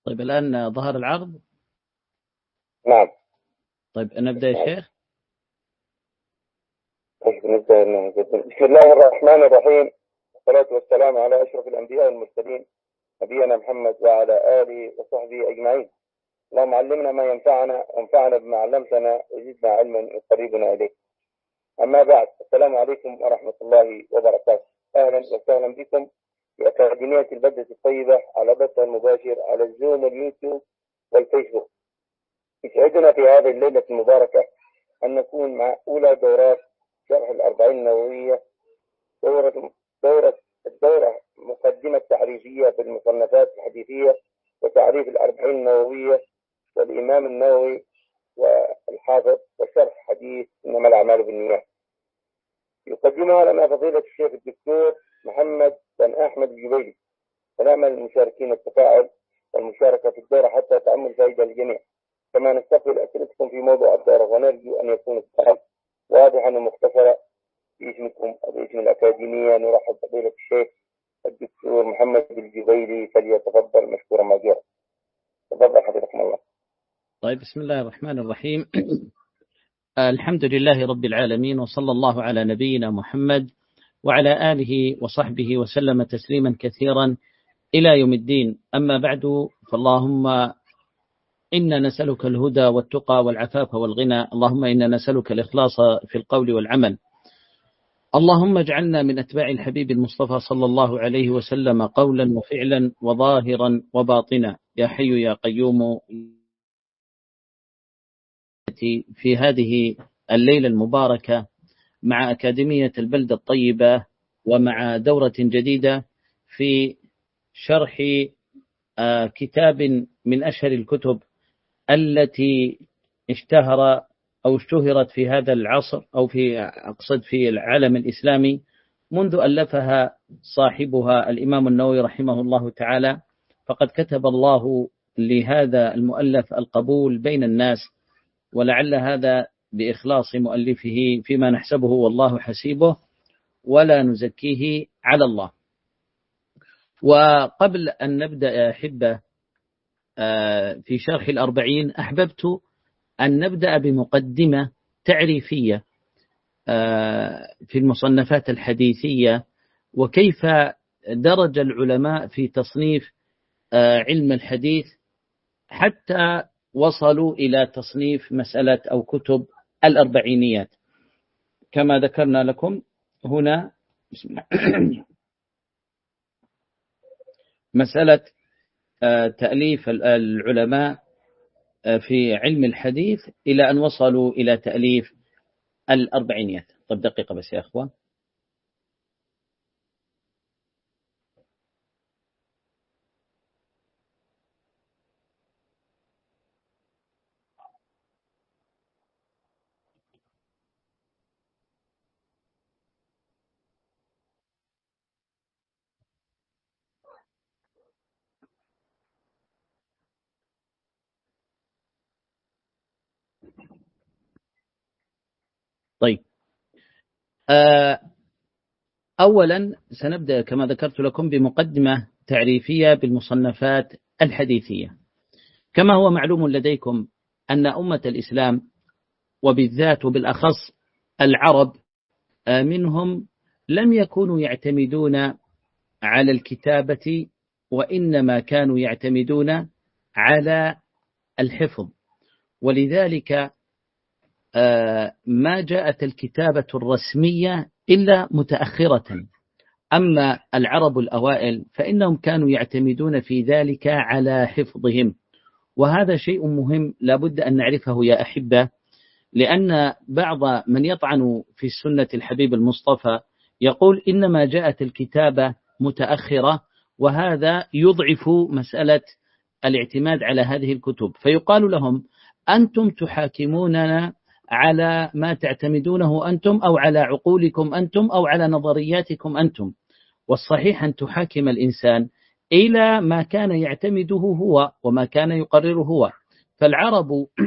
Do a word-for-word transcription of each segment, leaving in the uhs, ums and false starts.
طيب الآن ظهر العرض؟ نعم. طيب نبدأ يا شيخ. نبدأ. بسم الله الرحمن الرحيم، والصلاة والسلام على أشرف الأنبياء والمرسلين نبينا محمد وعلى آله وصحبه أجمعين. اللهم علمنا ما ينفعنا وانفعنا بما علمتنا وزدنا علما يقربنا إليك. أما بعد، السلام عليكم ورحمة الله وبركاته. أهلا وسهلا بكم في أكاديمية البلدة الطيبة على بث المباشر على الزوم واليوتيوب والفيسبوك. يسعدنا في هذه الليلة المباركة أن نكون مع أولى دورات شرح الأربعين النووية، دورة دورة الدورة مقدمة تعريفية في المصنفات الحديثية وتعريف الأربعين النووية والإمام النووي والحافظ وشرح حديث إنما الأعمال بالنيات. يقدمها لنا فضيلة الشيخ الدكتور محمد بن أحمد الجبيلي، ونأمل المشاركين التفاعل والمشاركة في الدورة حتى تأمل فائدة للجميع. كما نستقبل أسئلتكم في موضوع الدورة، ونرجو أن يكون السؤال واضحا ومختصرا. باسمكم وباسم الأكاديمية نرحب بفضيلة الشيخ الدكتور محمد الجبيلي، فليتفضل مشكورا ماجورا. تفضل حفظكم الله. طيب بسم الله الرحمن الرحيم. الحمد لله رب العالمين، وصلى الله على نبينا محمد وعلى آله وصحبه وسلم تسليما كثيرا إلى يوم الدين. أما بعد، فاللهم إنا نسألك الهدى والتقى والعفاف والغنى، اللهم إنا نسألك الإخلاص في القول والعمل، اللهم اجعلنا من أتباع الحبيب المصطفى صلى الله عليه وسلم قولا وفعلا وظاهرا وباطنا، يا حي يا قيوم. في هذه الليلة المباركة مع أكاديمية البلدة الطيبة ومع دورة جديدة في شرح كتاب من أشهر الكتب التي اشتهر أو اشتهرت في هذا العصر، أو في أقصد في العالم الإسلامي، منذ ألفها صاحبها الإمام النووي رحمه الله تعالى. فقد كتب الله لهذا المؤلف القبول بين الناس، ولعل هذا بإخلاص مؤلفه فيما نحسبه والله حسيبه، ولا نزكيه على الله. وقبل أن نبدأ يا أحبة في شرح الأربعين، أحببت أن نبدأ بمقدمة تعريفية في المصنفات الحديثية، وكيف درج العلماء في تصنيف علم الحديث حتى وصلوا إلى تصنيف مسألة أو كتب الأربعينيات. كما ذكرنا لكم هنا بسم الله مسألة تأليف العلماء في علم الحديث إلى أن وصلوا إلى تأليف الأربعينيات. طب دقيقة بس يا أخوة. طيب، أولا سنبدأ كما ذكرت لكم بمقدمة تعريفية بالمصنفات الحديثية. كما هو معلوم لديكم أن أمة الإسلام وبالذات وبالأخص العرب منهم لم يكونوا يعتمدون على الكتابة، وإنما كانوا يعتمدون على الحفظ. ولذلك ما جاءت الكتابة الرسمية إلا متأخرة. أما العرب الأوائل فإنهم كانوا يعتمدون في ذلك على حفظهم، وهذا شيء مهم لابد أن نعرفه يا أحبة، لأن بعض من يطعن في السنة الحبيب المصطفى يقول إنما جاءت الكتابة متأخرة، وهذا يضعف مسألة الاعتماد على هذه الكتب. فيقال لهم أنتم تحاكموننا على ما تعتمدونه أنتم، أو على عقولكم أنتم، أو على نظرياتكم أنتم. والصحيح أن تحاكم الإنسان إلى ما كان يعتمده هو وما كان يقرره هو. فالعرب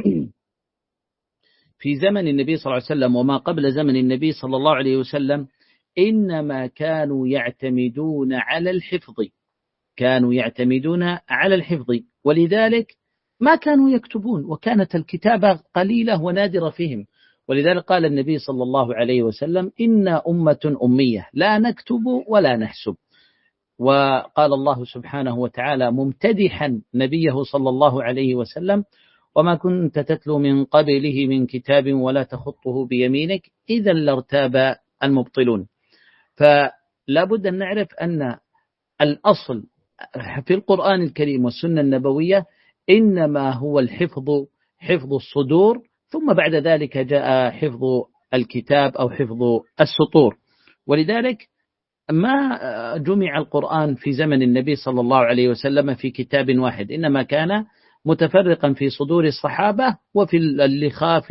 في زمن النبي صلى الله عليه وسلم وما قبل زمن النبي صلى الله عليه وسلم إنما كانوا يعتمدون على الحفظ، كانوا يعتمدون على الحفظ. ولذلك ما كانوا يكتبون، وكانت الكتابة قليلة ونادرة فيهم. ولذلك قال النبي صلى الله عليه وسلم: إنا أمة أمية لا نكتب ولا نحسب. وقال الله سبحانه وتعالى ممتدحا نبيه صلى الله عليه وسلم: وما كنت تتلو من قبله من كتاب ولا تخطه بيمينك إذا لارتاب المبطلون. فلا بد أن نعرف أن الأصل في القرآن الكريم والسنة النبوية إنما هو الحفظ، حفظ الصدور، ثم بعد ذلك جاء حفظ الكتاب أو حفظ السطور. ولذلك ما جمع القرآن في زمن النبي صلى الله عليه وسلم في كتاب واحد، إنما كان متفرقا في صدور الصحابة وفي اللخاف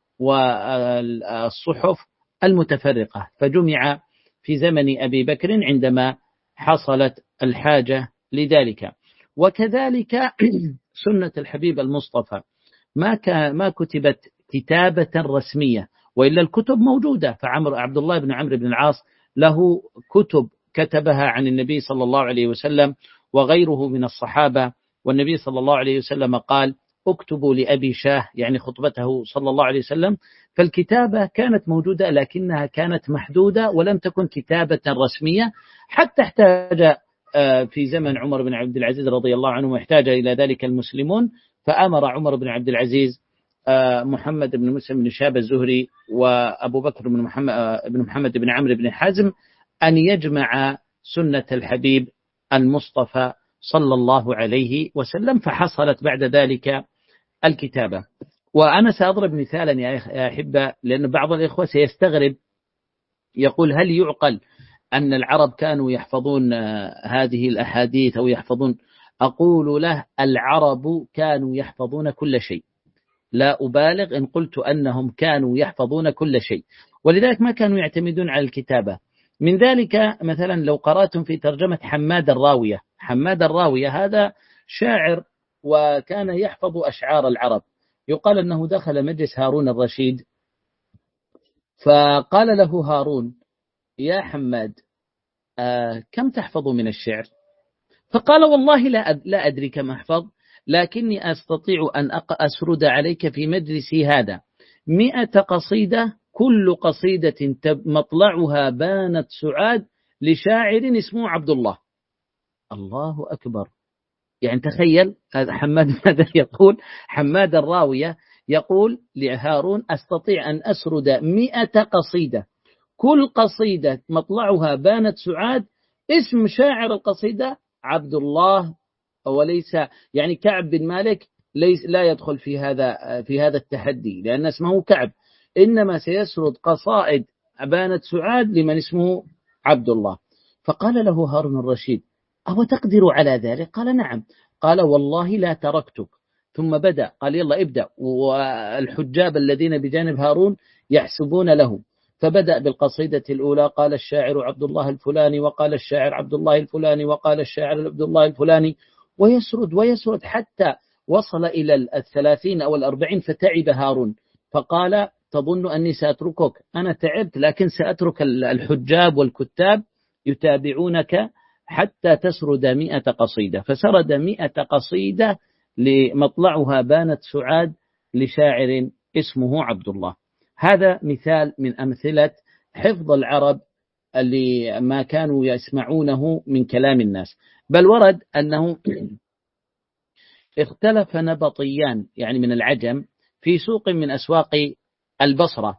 والصحف المتفرقة، فجمع في زمن أبي بكر عندما حصلت الحاجة لذلك. وكذلك سنة الحبيب المصطفى ما ما كتبت كتابة رسمية، وإلا الكتب موجودة. فعمر عبد الله بن عمرو بن العاص له كتب كتبها عن النبي صلى الله عليه وسلم وغيره من الصحابة، والنبي صلى الله عليه وسلم قال: اكتبوا لأبي شاه، يعني خطبته صلى الله عليه وسلم. فالكتابة كانت موجودة لكنها كانت محدودة ولم تكن كتابة رسمية، حتى احتاج في زمن عمر بن عبد العزيز رضي الله عنه واحتاج إلى ذلك المسلمون، فأمر عمر بن عبد العزيز محمد بن مسلم بن شهاب الزهري وأبو بكر بن محمد بن محمد بن عمرو بن حزم أن يجمع سنة الحبيب المصطفى صلى الله عليه وسلم، فحصلت بعد ذلك الكتابة. وأنا سأضرب مثالا يا أحبة، لأن بعض الإخوة سيستغرب يقول: هل يعقل أن العرب كانوا يحفظون هذه الأحاديث أو يحفظون؟ أقول له: العرب كانوا يحفظون كل شيء، لا أبالغ إن قلت أنهم كانوا يحفظون كل شيء، ولذلك ما كانوا يعتمدون على الكتابة. من ذلك مثلا لو قرأتم في ترجمة حماد الراوية، حماد الراوية هذا شاعر وكان يحفظ أشعار العرب. يقال أنه دخل مجلس هارون الرشيد فقال له هارون: يا حماد، آه كم تحفظ من الشعر؟ فقال: والله لا لا أدري كم أحفظ، لكني أستطيع أن أسرد عليك في مجلسي هذا مئة قصيدة، كل قصيدة مطلعها بانت سعاد لشاعر اسمه عبد الله. الله أكبر! يعني تخيل هذا حماد ماذا يقول. حماد الراوية يقول لهارون: أستطيع أن أسرد مئة قصيدة، كل قصيدة مطلعها بانت سعاد، اسم شاعر القصيدة عبد الله، وليس يعني كعب بن مالك ليس لا يدخل في هذا في هذا التحدي لأن اسمه كعب، إنما سيسرد قصائد بانت سعاد لمن اسمه عبد الله. فقال له هارون الرشيد: أو تقدر على ذلك؟ قال: نعم. قال: والله لا تركتك. ثم بدأ قال: يلا ابدأ، والحجاب الذين بجانب هارون يحسبون له. فبدأ بالقصيدة الأولى: قال الشاعر عبد الله الفلاني، وقال الشاعر عبد الله الفلاني، وقال الشاعر عبد الله الفلاني، ويسرد ويسرد حتى وصل إلى الثلاثين أو الأربعين. فتعب هارون فقال: تظن أني سأتركك؟ أنا تعبت، لكن سأترك الحجاب والكتاب يتابعونك حتى تسرد مئة قصيدة. فسرد مئة قصيدة لمطلعها بانت سعاد لشاعر اسمه عبد الله. هذا مثال من أمثلة حفظ العرب اللي ما كانوا يسمعونه من كلام الناس. بل ورد أنه اختلف نبطيان يعني من العجم في سوق من أسواق البصرة،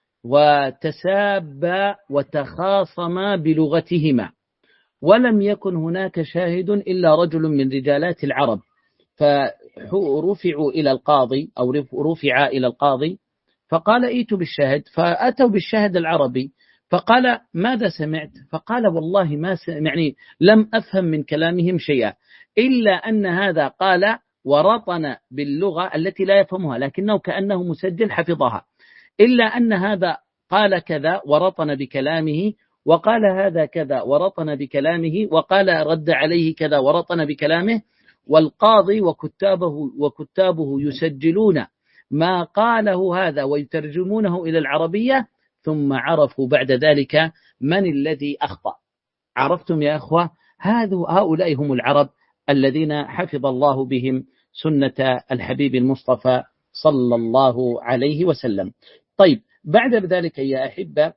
وتسابا وتخاصما بلغتهما، ولم يكن هناك شاهد إلا رجل من رجالات العرب، فرفعوا إلى القاضي أو رفع إلى القاضي فقال: ائتوا بالشاهد. فأتوا بالشاهد العربي فقال: ماذا سمعت؟ فقال: والله ما يعني لم أفهم من كلامهم شيئا، إلا أن هذا قال ورطن باللغة التي لا يفهمها، لكنه كأنه مسجل حفظها، إلا أن هذا قال كذا ورطن بكلامه، وقال هذا كذا ورطن بكلامه، وقال رد عليه كذا ورطن بكلامه. والقاضي وكتابه وكتابه يسجلون ما قاله هذا ويترجمونه إلى العربية، ثم عرفوا بعد ذلك من الذي أخطأ. عرفتم يا أخوة؟ هؤلاء هم العرب الذين حفظ الله بهم سنة الحبيب المصطفى صلى الله عليه وسلم. طيب، بعد ذلك يا أحبة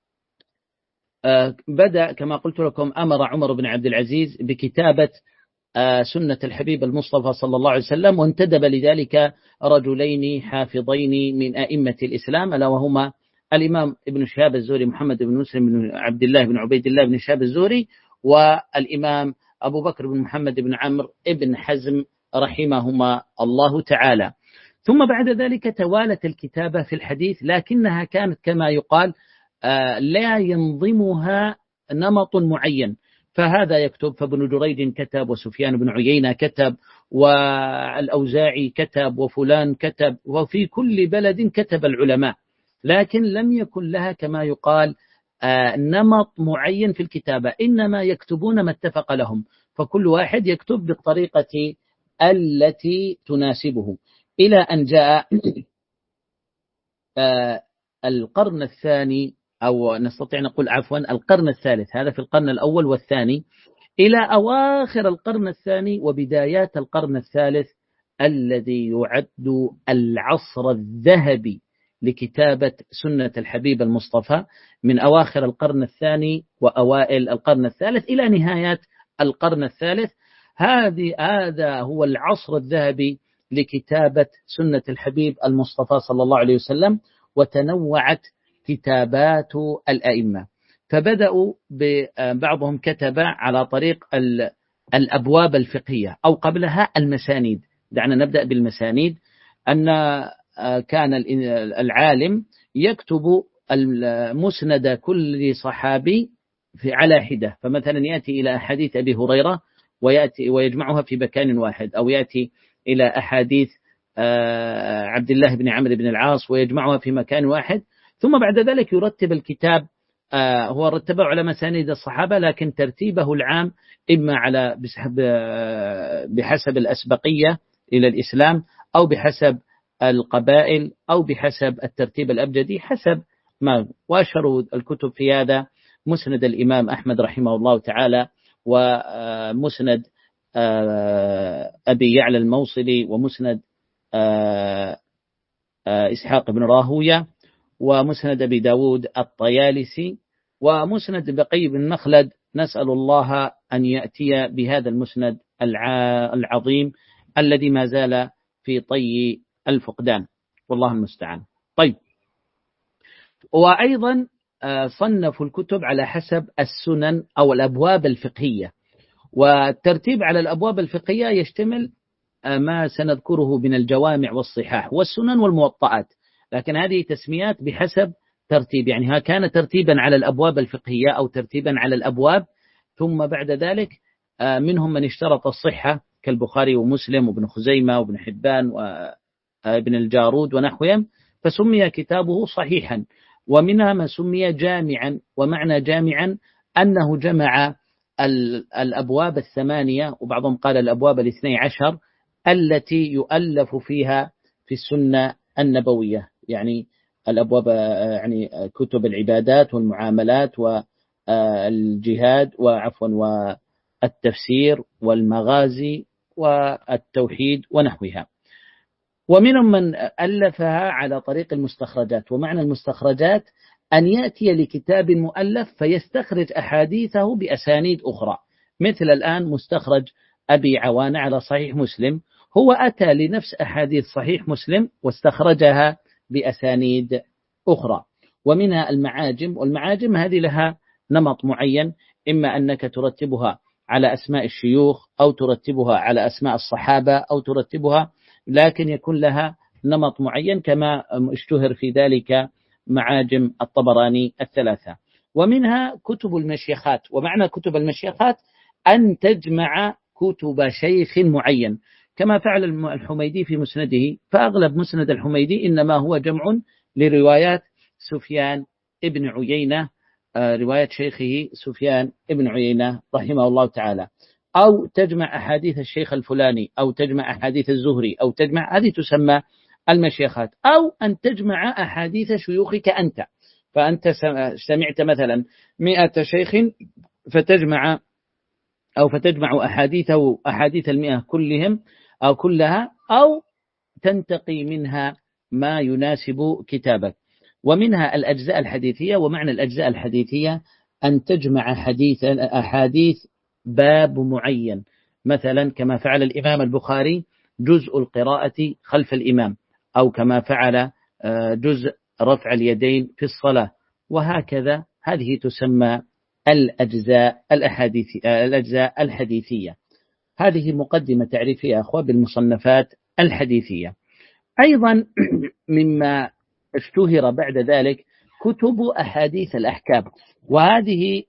بدأ كما قلت لكم أمر عمر بن عبد العزيز بكتابة سنة الحبيب المصطفى صلى الله عليه وسلم، وانتدب لذلك رجلين حافظين من أئمة الإسلام، ألا وهما الإمام ابن شهاب الزهري محمد بن مسلم بن عبد الله بن عبيد الله بن شهاب الزهري، والإمام أبو بكر بن محمد بن عمرو بن حزم رحمهما الله تعالى. ثم بعد ذلك توالت الكتابة في الحديث، لكنها كانت كما يقال لا ينظمها نمط معين، فهذا يكتب، فابن جريج كتب، وسفيان بن عيينة كتب، والأوزاعي كتب، وفلان كتب، وفي كل بلد كتب العلماء، لكن لم يكن لها كما يقال نمط معين في الكتابة، إنما يكتبون ما اتفق لهم، فكل واحد يكتب بالطريقة التي تناسبه، إلى أن جاء القرن الثاني، أو نستطيع نقول عفوا القرن الثالث، هذا في القرن الأول والثاني، إلى أواخر القرن الثاني وبدايات القرن الثالث، الذي يعد العصر الذهبي لكتابة سنة الحبيب المصطفى، من أواخر القرن الثاني وأوائل القرن الثالث إلى نهاية القرن الثالث. هذه هذا هو العصر الذهبي لكتابة سنة الحبيب المصطفى صلى الله عليه وسلم، وتنوعت كتابات الأئمة، فبدأوا بعضهم كتب على طريق الأبواب الفقهية، أو قبلها المسانيد. دعنا نبدأ بالمسانيد. أن كان العالم يكتب المسند كل صحابي في على حدة، فمثلا يأتي إلى أحاديث أبي هريرة ويأتي ويجمعها في مكان واحد، أو يأتي إلى أحاديث عبد الله بن عمرو بن العاص ويجمعها في مكان واحد، ثم بعد ذلك يرتب الكتاب. هو رتبه على مسانيد الصحابة، لكن ترتيبه العام إما على بحسب الأسبقية إلى الإسلام، أو بحسب القبائل، أو بحسب الترتيب الأبجدي، حسب ما. وأشهر الكتب في هذا مسند الإمام أحمد رحمه الله تعالى، ومسند أبي يعلى الموصلي، ومسند إسحاق بن راهوية، ومسند أبي داود الطيالسي، ومسند بقي بن مخلد. نسأل الله أن يأتي بهذا المسند العظيم الذي ما زال في طي الفقدان، والله المستعان. طيب، وأيضا صنفوا الكتب على حسب السنن أو الأبواب الفقهية، والترتيب على الأبواب الفقهية يشتمل ما سنذكره من الجوامع والصحاح والسنن والموطئات، لكن هذه تسميات بحسب ترتيب، يعني ها كان ترتيبا على الأبواب الفقهية أو ترتيبا على الأبواب. ثم بعد ذلك منهم من اشترط الصحة كالبخاري ومسلم وابن خزيمة وابن حبان وابن الجارود ونحوهم، فسمي كتابه صحيحا. ومنها من سمي جامعا، ومعنى جامعا أنه جمع الأبواب الثمانية، وبعضهم قال الأبواب الاثني عشر التي يؤلف فيها في السنة النبوية، يعني الأبواب، يعني كتب العبادات والمعاملات والجهاد وعفوا والتفسير والمغازي والتوحيد ونحوها. ومنهم من ألفها على طريق المستخرجات، ومعنى المستخرجات أن يأتي لكتاب مؤلف فيستخرج أحاديثه بأسانيد أخرى، مثل الآن مستخرج أبي عوانة على صحيح مسلم، هو أتى لنفس أحاديث صحيح مسلم واستخرجها بأسانيد أخرى. ومنها المعاجم، والمعاجم هذه لها نمط معين، إما أنك ترتبها على أسماء الشيوخ، أو ترتبها على أسماء الصحابة، أو ترتبها، لكن يكون لها نمط معين، كما اشتهر في ذلك معاجم الطبراني الثلاثة. ومنها كتب المشيخات، ومعنى كتب المشيخات أن تجمع كتب شيخ معين، كما فعل الحميدي في مسنده، فأغلب مسند الحميدي إنما هو جمع لروايات سفيان ابن عيينة، رواية شيخه سفيان ابن عيينة رحمه الله تعالى، أو تجمع أحاديث الشيخ الفلاني، أو تجمع أحاديث الزهري، أو تجمع، هذه تسمى المشيخات. أو أن تجمع أحاديث شيوخك أنت، فأنت سمعت مثلا مئة شيخ فتجمع أو فتجمع أحاديثه أحاديث المئة كلهم أو كلها، أو تنتقي منها ما يناسب كتابك. ومنها الأجزاء الحديثية. ومعنى الأجزاء الحديثية أن تجمع حديث أحاديث باب معين، مثلا كما فعل الإمام البخاري جزء القراءة خلف الإمام، أو كما فعل جزء رفع اليدين في الصلاة، وهكذا. هذه تسمى الأجزاء الأحاديثية الأجزاء الحديثية. هذه مقدمة تعريفية أخوة بالمصنفات الحديثية. أيضا مما اشتهر بعد ذلك كتب أحاديث الأحكام، وهذه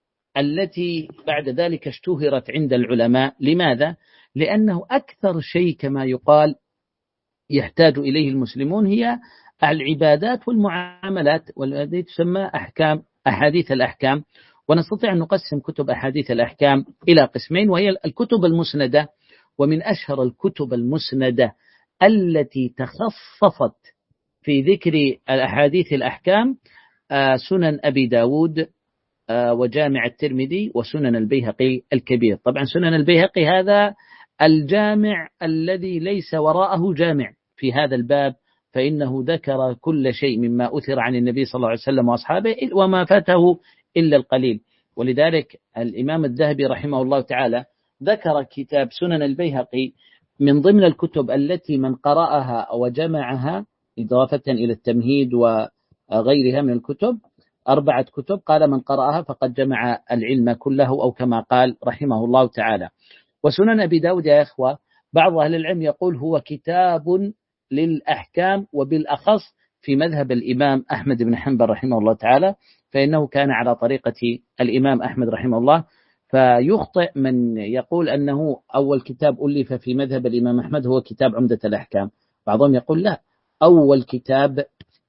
التي بعد ذلك اشتهرت عند العلماء. لماذا؟ لأنه أكثر شيء كما يقال يحتاج إليه المسلمون هي العبادات والمعاملات، والتي تسمى أحكام أحاديث الأحكام. ونستطيع أن نقسم كتب أحاديث الأحكام إلى قسمين، وهي الكتب المسندة. ومن أشهر الكتب المسندة التي تخصصت في ذكر الأحاديث الأحكام سنن أبي داود وجامع الترمذي وسنن البيهقي الكبير. طبعا سنن البيهقي هذا الجامع الذي ليس وراءه جامع في هذا الباب، فإنه ذكر كل شيء مما أثر عن النبي صلى الله عليه وسلم وأصحابه وما فاته إلا القليل. ولذلك الإمام الذهبي رحمه الله تعالى ذكر كتاب سنن البيهقي من ضمن الكتب التي من قرأها وجمعها، إضافة إلى التمهيد وغيرها من الكتب، أربعة كتب، قال من قرأها فقد جمع العلم كله، أو كما قال رحمه الله تعالى. وسنن أبي داود يا إخوة بعض أهل العلم يقول هو كتاب للأحكام، وبالأخص في مذهب الإمام أحمد بن حنبل رحمه الله تعالى، فإنه كان على طريقة الإمام أحمد رحمه الله. فيخطئ من يقول أنه أول كتاب ألف في مذهب الإمام أحمد هو كتاب عمدة الأحكام. بعضهم يقول لا، أول كتاب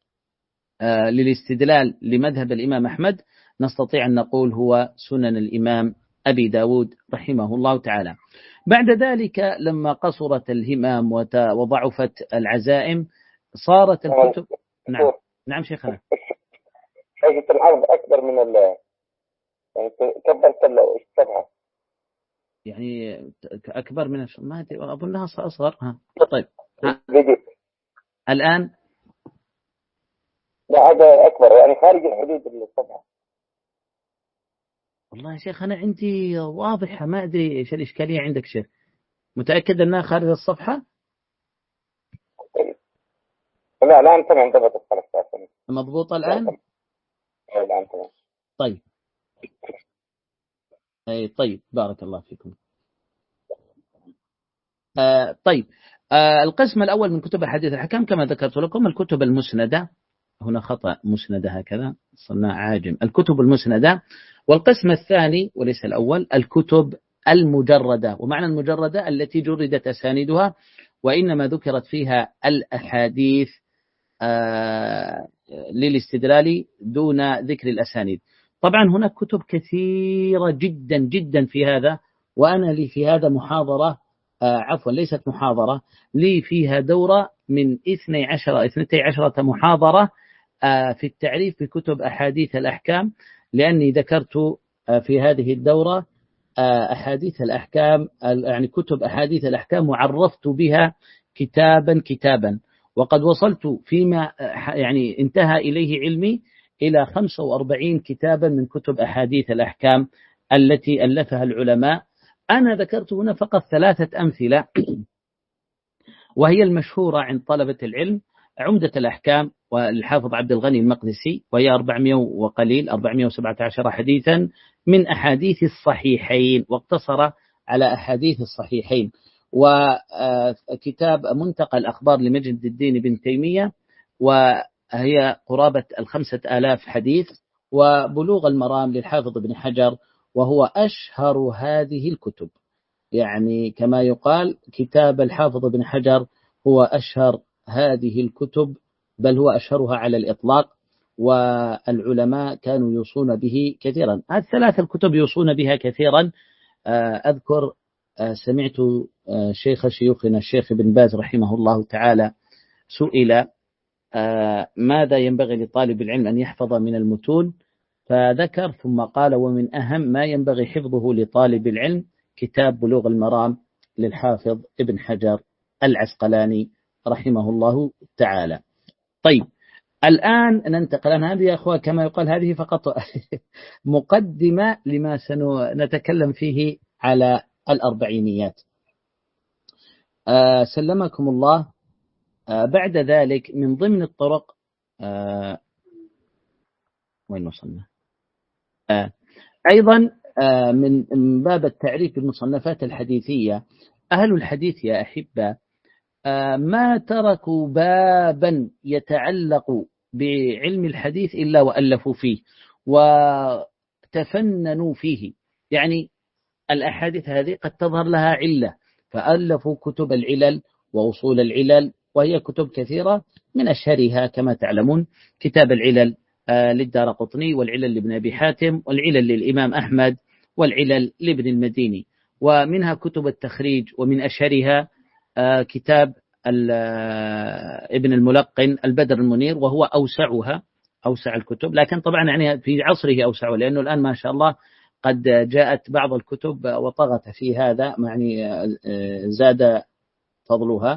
للاستدلال لمذهب الإمام أحمد نستطيع أن نقول هو سنن الإمام أبي داود رحمه الله تعالى. بعد ذلك لما قصرت الهمام وضعفت العزائم صارت الكتب. نعم نعم شيخنا. حاجة العرض أكبر من ال يعني كبرت الصفحة، يعني أكبر من الش... ما أظنها أصغر. ها طيب ها. الآن لا هذا أكبر، يعني خارج الحدود الصفحة. والله يا شيخ أنا عندي واضحة، ما أدري إيش الإشكالية عندك شيخ. متأكد أنها خارج الصفحة؟ لا الآن تمام ضبطت خلاص. مضبوطة الآن؟ الآن تمام. طيب أي طيب بارك الله فيكم. آه طيب آه القسم الأول من كتب أحاديث الأحكام كما ذكرت لكم الكتب المسندة. هنا خطأ، مسندة هكذا صناع عاجم، الكتب المسندة. والقسم الثاني وليس الأول الكتب المجردة. ومعنى المجردة التي جردت أسانيدها وإنما ذكرت فيها الأحاديث آه للاستدلال دون ذكر الأسانيد. طبعا هناك كتب كثيرة جدا جدا في هذا، وأنا لي في هذا محاضرة آه عفوا ليست محاضرة، لي فيها دورة من اثنتي عشرة اثنتي عشرة محاضرة آه في التعريف بكتب أحاديث الأحكام، لأني ذكرت آه في هذه الدورة آه أحاديث الأحكام، يعني كتب أحاديث الأحكام، وعرفت بها كتابا كتابا. وقد وصلت فيما يعني انتهى إليه علمي إلى خمسة وأربعين كتابا من كتب أحاديث الأحكام التي ألفها العلماء. أنا ذكرت هنا فقط ثلاثة أمثلة وهي المشهورة عند طلبة العلم: عمدة الأحكام والحافظ عبد الغني المقدسي، وهي أربعمائة وقليل أربعمائة وسبعة عشر حديثا من أحاديث الصحيحين، واقتصر على أحاديث الصحيحين. وكتاب منتقى الأخبار لمجد الدين بن تيمية، وهي قرابة الخمسة آلاف حديث. وبلوغ المرام للحافظ ابن حجر، وهو أشهر هذه الكتب. يعني كما يقال كتاب الحافظ ابن حجر هو أشهر هذه الكتب، بل هو أشهرها على الإطلاق، والعلماء كانوا يوصون به كثيرا. هذه الثلاث الكتب يوصون بها كثيرا. أذكر سمعت شيخ شيوخنا الشيخ ابن باز رحمه الله تعالى سئل ماذا ينبغي لطالب العلم أن يحفظ من المتون، فذكر ثم قال: ومن أهم ما ينبغي حفظه لطالب العلم كتاب بلوغ المرام للحافظ ابن حجر العسقلاني رحمه الله تعالى. طيب، الآن ننتقل. أنا هذه يا أخوة كما يقال هذه فقط مقدمة لما سنتكلم فيه على الأربعينيات. آه سلمكم الله. آه بعد ذلك من ضمن الطرق آه وين وصلنا؟ آه أيضا آه من من باب التعريف بالمصنفات الحديثية، أهل الحديث يا أحبة آه ما تركوا بابا يتعلق بعلم الحديث إلا وألفوا فيه وتفننوا فيه. يعني الأحاديث هذه قد تظهر لها علة، فألفوا كتب العلل وأصول العلل، وهي كتب كثيرة، من أشهرها كما تعلمون كتاب العلل للدارقطني، والعلل لابن أبي حاتم، والعلل للإمام أحمد، والعلل لابن المديني. ومنها كتب التخريج، ومن أشهرها كتاب ابن الملقن البدر المنير، وهو أوسعها أوسع الكتب، لكن طبعا يعني في عصره أوسعه، لأنه الآن ما شاء الله قد جاءت بعض الكتب وطغت في هذا، يعني زاد فضلها.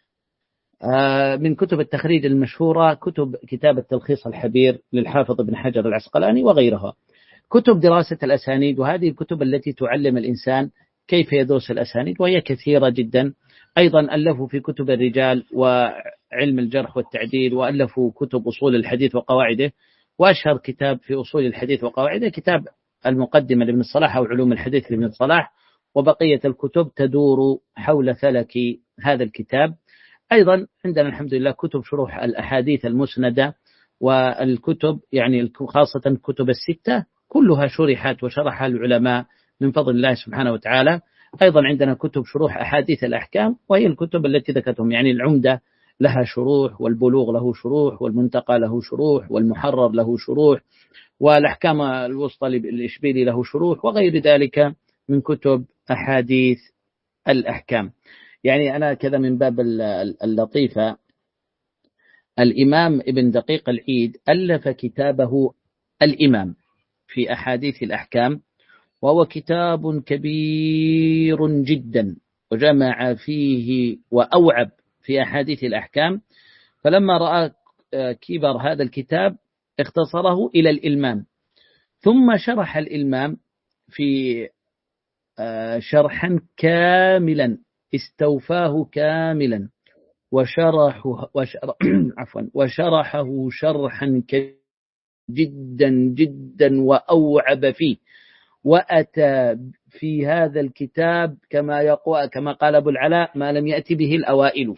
من كتب التخريج المشهورة كتب كتاب التلخيص الحبير للحافظ ابن حجر العسقلاني وغيرها. كتب دراسة الأسانيد، وهذه الكتب التي تعلم الإنسان كيف يدرس الأسانيد، وهي كثيرة جدا. أيضا ألفوا في كتب الرجال وعلم الجرح والتعديل، وألفوا كتب أصول الحديث وقواعده. وأشهر كتاب في أصول الحديث وقواعده كتاب المقدمة لابن الصلاح أو علوم الحديث لابن الصلاح، وبقية الكتب تدور حول فلك هذا الكتاب. أيضا عندنا الحمد لله كتب شروح الأحاديث المسندة، والكتب يعني خاصة كتب الستة كلها شرحت وشرحها العلماء من فضل الله سبحانه وتعالى. أيضا عندنا كتب شروح أحاديث الأحكام، وهي الكتب التي ذكرتهم، يعني العمدة لها شروح، والبلوغ له شروح، والمنتقى له شروح، والمحرر له شروح، والأحكام الوسطى الإشبيلي له شروح، وغير ذلك من كتب أحاديث الأحكام. يعني أنا كذا من باب اللطيفة، الإمام ابن دقيق العيد ألف كتابه الإمام في أحاديث الأحكام، وهو كتاب كبير جدا، وجمع فيه وأوعب في أحاديث الأحكام. فلما رأى كبر هذا الكتاب اختصره إلى الإلمام، ثم شرح الإلمام في شرحا كاملا استوفاه كاملا، وشرحه وشرح عفوا وشرحه شرحا جدا جدا وأوعب فيه، وأتى في هذا الكتاب كما يقول كما قال أبو العلاء ما لم يأتي به الأوائل.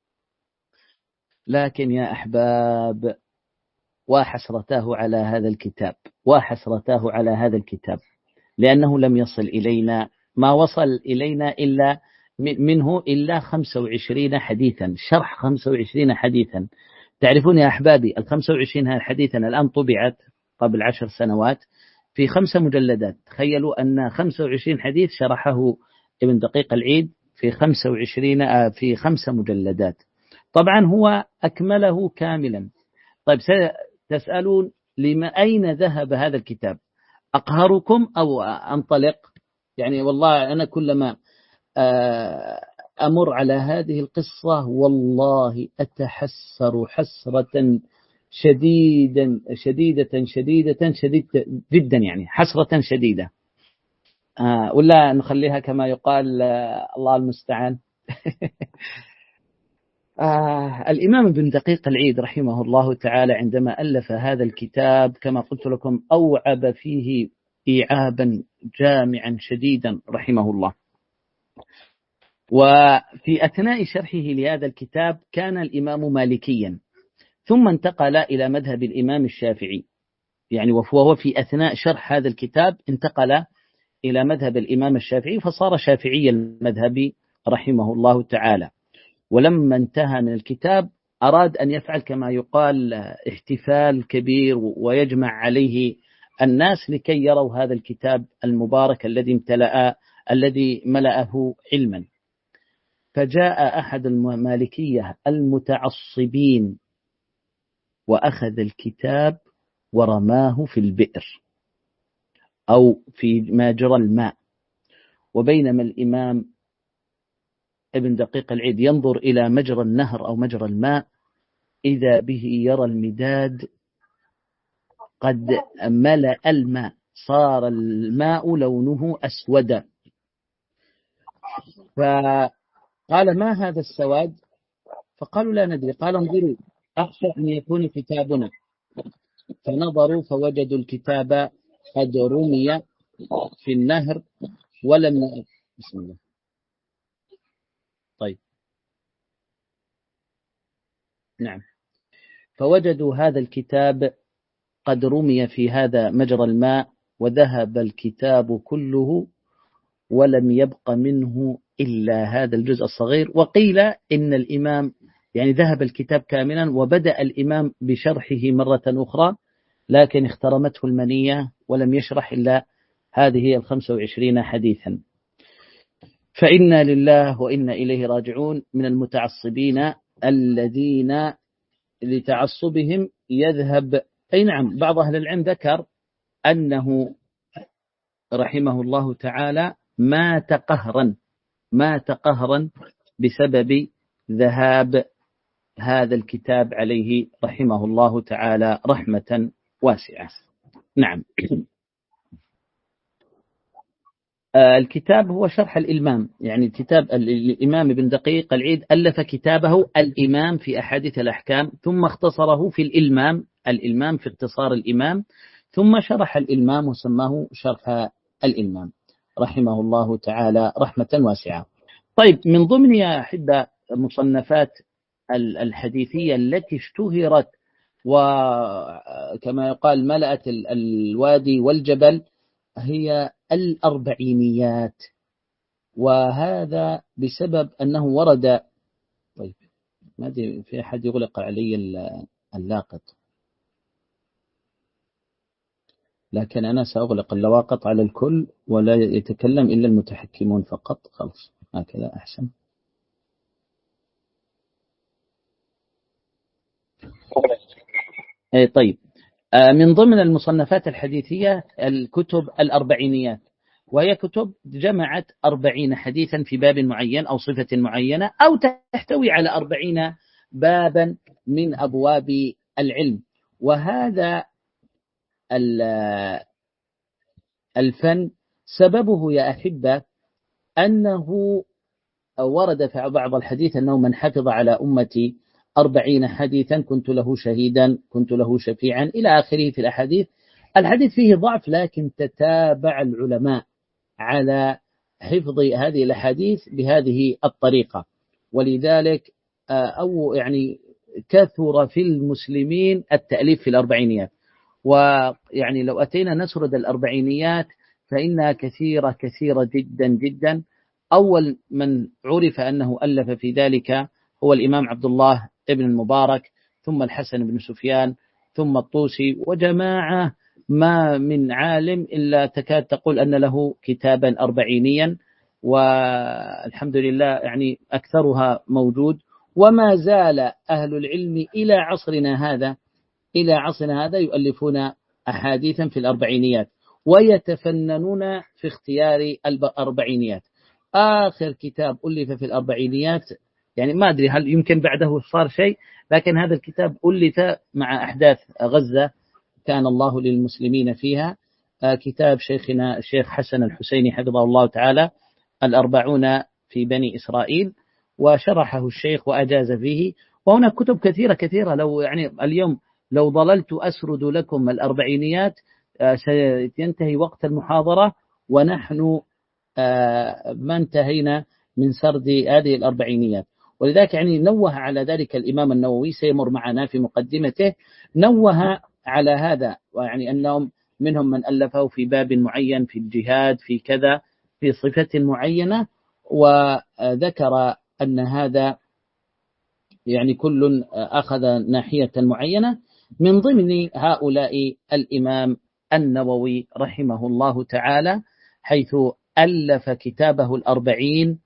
لكن يا أحباب وحسرته على هذا الكتاب، وحسرته على هذا الكتاب لأنه لم يصل إلينا، ما وصل إلينا إلا منه إلا خمسة وعشرين حديثا، شرح خمسة وعشرين حديثا. تعرفون يا أحبابي الخمسة وعشرين حديثا الآن طبعت قبل عشر سنوات في خمسة مجلدات. تخيلوا أن خمسة وعشرين حديث شرحه ابن دقيق العيد في خمسة وعشرين في خمسة مجلدات. طبعا هو أكمله كاملا. طيب تسألون لما أين ذهب هذا الكتاب؟ أقهركم أو أنطلق؟ يعني والله أنا كلما أمر على هذه القصة والله أتحسر حسرة شديدا شديدة شديدة شديدة جدا، يعني حسرة شديدة. آه ولا نخليها كما يقال آه الله المستعان. آه الإمام ابن دقيق العيد رحمه الله تعالى عندما ألف هذا الكتاب كما قلت لكم أوعب فيه إيعابا جامعا شديدا رحمه الله. وفي أثناء شرحه لهذا الكتاب كان الإمام مالكيا، ثم انتقل إلى مذهب الإمام الشافعي، يعني وهو في أثناء شرح هذا الكتاب انتقل إلى مذهب الإمام الشافعي، فصار شافعي المذهب رحمه الله تعالى. ولما انتهى من الكتاب أراد أن يفعل كما يقال احتفال كبير ويجمع عليه الناس لكي يروا هذا الكتاب المبارك الذي امتلأ الذي ملأه علما. فجاء أحد المالكية المتعصبين وأخذ الكتاب ورماه في البئر أو في مجرى الماء، وبينما الإمام ابن دقيق العيد ينظر إلى مجرى النهر أو مجرى الماء إذا به يرى المداد قد ملأ الماء، صار الماء لونه أسودا، فقال ما هذا السواد؟ فقالوا لا ندري. قال انظروا أخشى أن يكون كتابنا، فنظروا فوجدوا الكتاب قد رمي في النهر ولم. بسم الله. طيب نعم، فوجدوا هذا الكتاب قد رمي في هذا مجرى الماء وذهب الكتاب كله ولم يبق منه إلا هذا الجزء الصغير. وقيل إن الإمام يعني ذهب الكتاب كاملا وبدأ الإمام بشرحه مرة أخرى، لكن اخترمته المنية ولم يشرح إلا هذه الخمسة وعشرين حديثا. فإنا لله وإنا إليه راجعون. من المتعصبين الذين لتعصبهم يذهب، أي نعم، بعض أهل العلم ذكر أنه رحمه الله تعالى مات قهرا، مات قهرا بسبب ذهاب هذا الكتاب عليه رحمه الله تعالى رحمة واسعة. نعم. الكتاب هو شرح الإلمام، يعني كتاب الإمام ابن دقيق العيد ألف كتابه الإمام في أحاديث الأحكام، ثم اختصره في الإلمام، الإلمام في اختصار الإمام، ثم شرح الإلمام وسماه شرح الإلمام رحمه الله تعالى رحمة واسعة. طيب، من ضمن يا أحبة مصنفات الحديثية التي اشتهرت وكما يقال ملأت الوادي والجبل هي الأربعينيات، وهذا بسبب أنه ورد. طيب ما أدري في أحد يغلق علي اللاقط، لكن أنا سأغلق اللواقط على الكل ولا يتكلم إلا المتحكمون فقط. خلاص هكذا أحسن. أي طيب، من ضمن المصنفات الحديثية الكتب الأربعينيات، وهي كتب جمعت أربعين حديثا في باب معين أو صفة معينة، أو تحتوي على أربعين بابا من أبواب العلم. وهذا الفن سببه يا أحبة أنه ورد في بعض الحديث أنه من حفظ على أمتي أربعين حديثا كنت له شهيدا كنت له شفيعا إلى آخره في الأحاديث. الحديث فيه ضعف، لكن تتابع العلماء على حفظ هذه الأحاديث بهذه الطريقة، ولذلك أو يعني كثر في المسلمين التأليف في الأربعينيات. ويعني لو أتينا نسرد الأربعينيات فإنها كثيرة كثيرة جدا جدا. أول من عرف أنه ألف في ذلك هو الإمام عبد الله ابن المبارك، ثم الحسن بن سفيان، ثم الطوسي، وجماعة ما من عالم إلا تكاد تقول أن له كتابا أربعينيا، والحمد لله يعني أكثرها موجود. وما زال أهل العلم إلى عصرنا هذا إلى عصرنا هذا يؤلفون أحاديثا في الأربعينيات ويتفننون في اختيار الأربعينيات. آخر كتاب ألف في الأربعينيات يعني ما أدري هل يمكن بعده صار شيء، لكن هذا الكتاب ألف مع أحداث غزة كان الله للمسلمين فيها، كتاب شيخنا الشيخ حسن الحسيني حفظه الله تعالى، الأربعون في بني إسرائيل، وشرحه الشيخ وأجاز فيه. وهناك كتب كثيرة كثيرة، لو يعني اليوم لو ظللت أسرد لكم الأربعينيات سينتهي وقت المحاضرة ونحن ما انتهينا من سرد هذه الأربعينيات. ولذلك يعني نوه على ذلك الإمام النووي، سيمر معنا في مقدمته، نوه على هذا، ويعني أنهم منهم من ألفه في باب معين في الجهاد في كذا في صفة معينة، وذكر أن هذا يعني كل أخذ ناحية معينة. من ضمن هؤلاء الإمام النووي رحمه الله تعالى، حيث ألف كتابه الأربعين،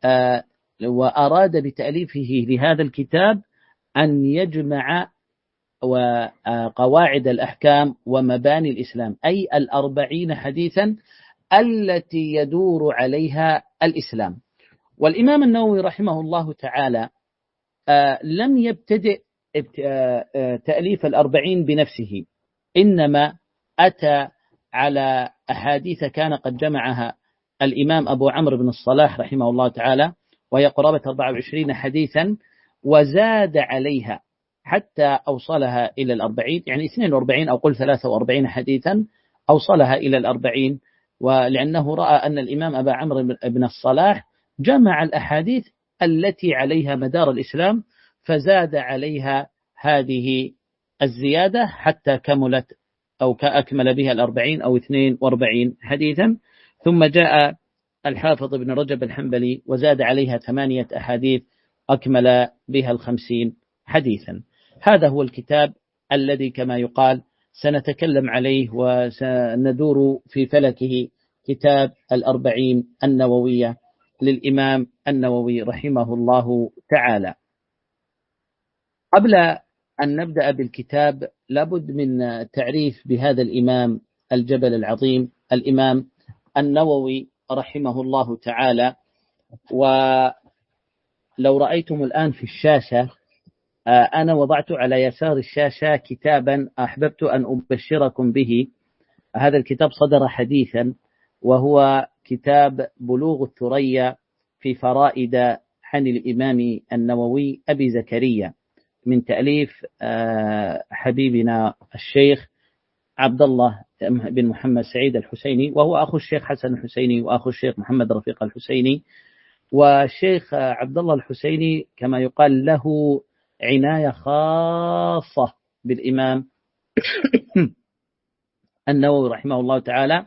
وأراد بتأليفه لهذا الكتاب أن يجمع وقواعد الأحكام ومباني الإسلام، أي الأربعين حديثا التي يدور عليها الإسلام. والإمام النووي رحمه الله تعالى لم يبتدئ تأليف الأربعين بنفسه، إنما أتى على أحاديث كان قد جمعها الإمام أبو عمرو بن الصلاح رحمه الله تعالى، وهي قرابة أربعة وعشرين حديثا، وزاد عليها حتى أوصلها إلى الأربعين، يعني اثنين وأربعين أو قل ثلاثة وأربعين حديثا أوصلها إلى الأربعين. ولأنه رأى أن الإمام أبا عمرو بن الصلاح جمع الأحاديث التي عليها مدار الإسلام، فزاد عليها هذه الزيادة حتى كملت أو كأكمل بها الأربعين أو اثنين وأربعين حديثا. ثم جاء الحافظ ابن رجب الحنبلي وزاد عليها ثمانية أحاديث أكمل بها الخمسين حديثا. هذا هو الكتاب الذي كما يقال سنتكلم عليه وسندور في فلكه، كتاب الأربعين النووية للإمام النووي رحمه الله تعالى. قبل أن نبدأ بالكتاب لابد من تعريف بهذا الإمام الجبل العظيم، الإمام النووي رحمه الله تعالى. ولو رأيتم الآن في الشاشة، أنا وضعت على يسار الشاشة كتابا أحببت أن أبشركم به. هذا الكتاب صدر حديثا، وهو كتاب بلوغ الثريا في فرائد عن الإمام النووي أبي زكريا، من تأليف حبيبنا الشيخ عبد الله بن محمد سعيد الحسيني، وهو أخو الشيخ حسن الحسيني وأخو الشيخ محمد رفيق الحسيني. والشيخ عبد الله الحسيني كما يقال له عناية خاصة بالإمام النووي رحمه الله تعالى،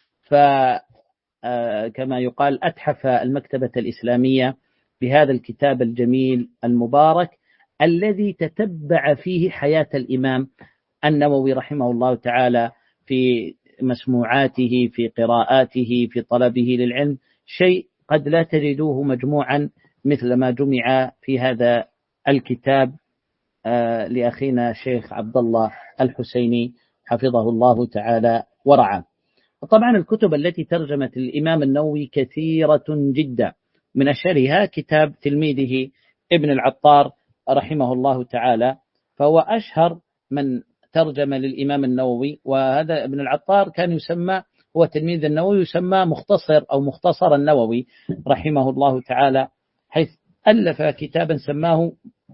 فكما يقال أتحف المكتبة الإسلامية بهذا الكتاب الجميل المبارك الذي تتبع فيه حياة الإمام النووي رحمه الله تعالى في مسموعاته، في قراءاته، في طلبه للعلم، شيء قد لا تجدوه مجموعا مثل ما جمع في هذا الكتاب لأخينا شيخ عبد الله الحسيني حفظه الله تعالى ورعاه. وطبعا الكتب التي ترجمت الإمام النووي كثيرة جدا، من أشهرها كتاب تلميذه ابن العطار رحمه الله تعالى، فهو أشهر من ترجم للإمام النووي. وهذا ابن العطار كان يسمى، هو تلميذ النووي، يسمى مختصر أو مختصر النووي رحمه الله تعالى، حيث ألف كتابا سماه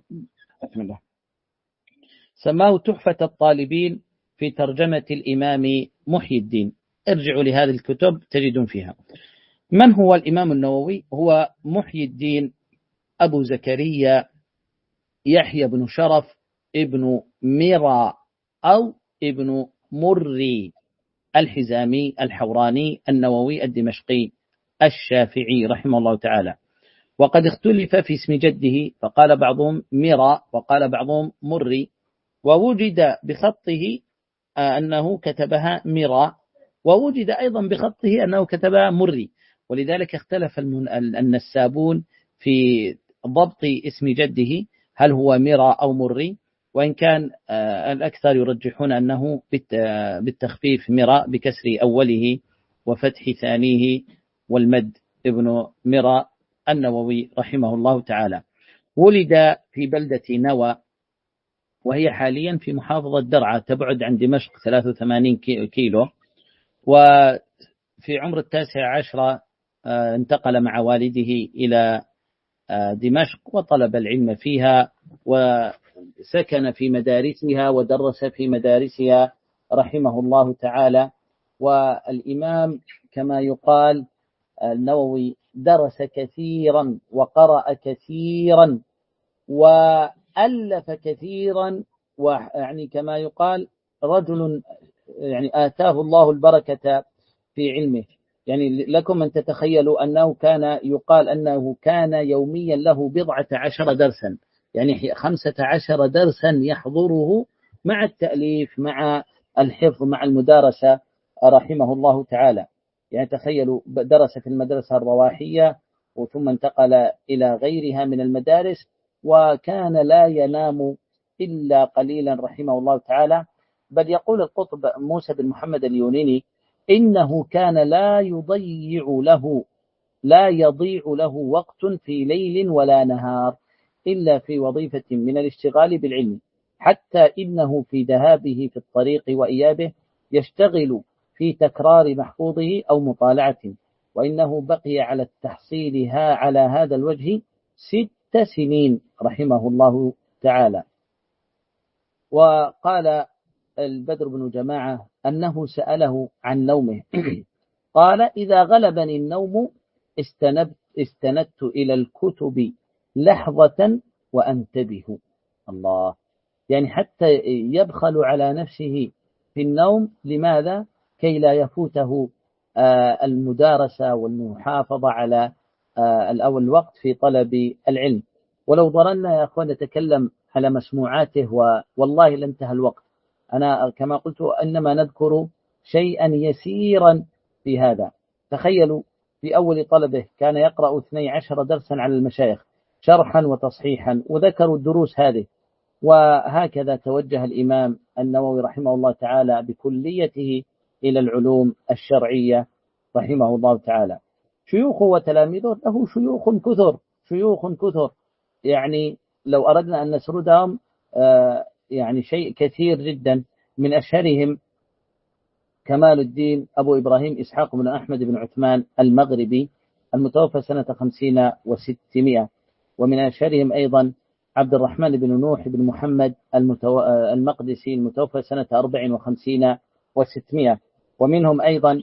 سماه تحفة الطالبين في ترجمة الإمام محي الدين. ارجعوا لهذه الكتب تجدون فيها. من هو الإمام النووي؟ هو محي الدين أبو زكريا يحيى بن شرف ابن ميرا أو ابن مري الحزامي الحوراني النووي الدمشقي الشافعي رحمه الله تعالى. وقد اختلف في اسم جده، فقال بعضهم ميرا وقال بعضهم مري، ووجد بخطه أنه كتبها ميرا، ووجد أيضا بخطه أنه كتبها مري، ولذلك اختلف النسابون في ضبط اسم جده هل هو ميرا أو مري، وإن كان الأكثر يرجحون أنه بالتخفيف ميرا بكسر أوله وفتح ثانيه والمد، ابن ميرا النووي رحمه الله تعالى. ولد في بلدة نوى، وهي حاليا في محافظة درعا، تبعد عن دمشق ثلاثة وثمانين كيلو. وفي عمر التاسع عشر انتقل مع والده إلى دمشق وطلب العلم فيها، وسكن في مدارسها ودرس في مدارسها رحمه الله تعالى. والإمام كما يقال النووي درس كثيرا وقرأ كثيرا وألف كثيرا، ويعني كما يقال رجل يعني آتاه الله البركة في علمه. يعني لكم أن تتخيلوا أنه كان يقال أنه كان يوميا له بضعة عشر درسا، يعني خمسة عشر درسا يحضره مع التأليف مع الحفظ مع المدارسة رحمه الله تعالى. يعني تخيلوا درس في المدرسة الرواحية ثم انتقل إلى غيرها من المدارس، وكان لا ينام إلا قليلا رحمه الله تعالى. بل يقول القطب موسى بن محمد اليونيني إنه كان لا يضيع له لا يضيع له وقت في ليل ولا نهار إلا في وظيفة من الاشتغال بالعلم، حتى إنه في ذهابه في الطريق وإيابه يشتغل في تكرار محفوظه أو مطالعة، وإنه بقي على التحصيل ها على هذا الوجه ست سنين رحمه الله تعالى. وقال البدر بن جماعة أنه سأله عن نومه قال: إذا غلبني النوم استندت, استندت إلى الكتب لحظة وأنتبه. الله، يعني حتى يبخل على نفسه في النوم. لماذا؟ كي لا يفوته المدارسة والمحافظة على الأول الوقت في طلب العلم. ولو ضرنا يا أخوان نتكلم على مسموعاته والله لانتهى الوقت. أنا كما قلت إنما نذكر شيئا يسيرا في هذا. تخيلوا في أول طلبه كان يقرأ اثني عشر درسا على المشايخ شرحا وتصحيحا، وذكروا الدروس هذه. وهكذا توجه الإمام النووي رحمه الله تعالى بكليته إلى العلوم الشرعية رحمه الله تعالى. شيوخه وتلاميذه له شيوخ كثر شيوخ كثر يعني لو أردنا أن نسردهم يعني شيء كثير جدا. من أشهرهم كمال الدين أبو إبراهيم إسحاق بن أحمد بن عثمان المغربي المتوفى سنة خمسين وستمائة. ومن أشهرهم أيضا عبد الرحمن بن نوح بن محمد المتو... المقدسي المتوفى سنة أربع وخمسين وستمائة. ومنهم أيضا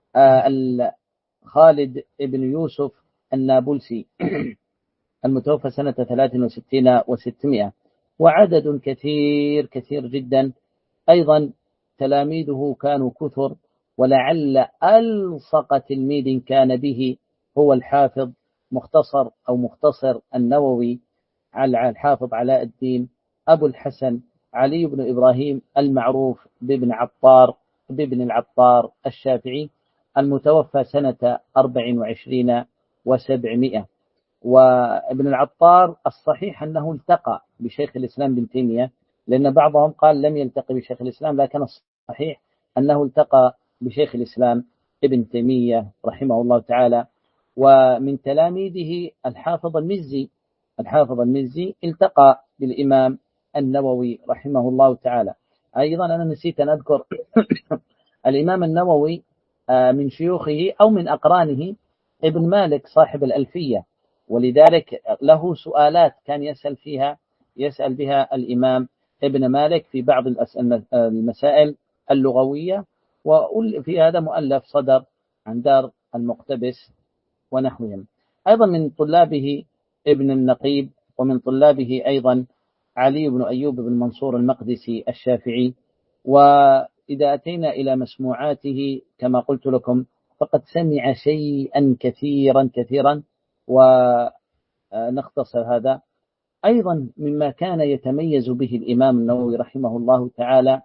خالد بن يوسف النابلسي المتوفى سنة ثلاث وستين وستمائة. وعدد كثير كثير جدا. أيضا تلاميذه كانوا كثر، ولعل ألصق تلميذ كان به هو الحافظ مختصر أو مختصر النووي على الحافظ علاء الدين أبو الحسن علي بن إبراهيم المعروف بابن عطار بابن العطار الشافعي المتوفى سنة أربع وعشرين وسبعمائة. وابن العطار الصحيح أنه التقى بشيخ الإسلام بن تيمية، لأن بعضهم قال لم يلتقي بشيخ الإسلام، لكن الصحيح أنه التقى بشيخ الإسلام ابن تيمية رحمه الله تعالى. ومن تلاميذه الحافظ المزي الحافظ المزي التقى بالإمام النووي رحمه الله تعالى. أيضا أنا نسيت أن أذكر الإمام النووي من شيوخه أو من أقرانه ابن مالك صاحب الألفية، ولذلك له سؤالات كان يسأل فيها يسأل بها الإمام ابن مالك في بعض المسائل اللغوية. وفي هذا مؤلف صدر عن دار المقتبس ونحوهم. أيضا من طلابه ابن النقيب، ومن طلابه أيضا علي بن أيوب بن منصور المقدسي الشافعي. وإذا أتينا إلى مسموعاته كما قلت لكم فقد سمع شيئا كثيرا كثيرا ونختصر هذا. أيضا مما كان يتميز به الإمام النووي رحمه الله تعالى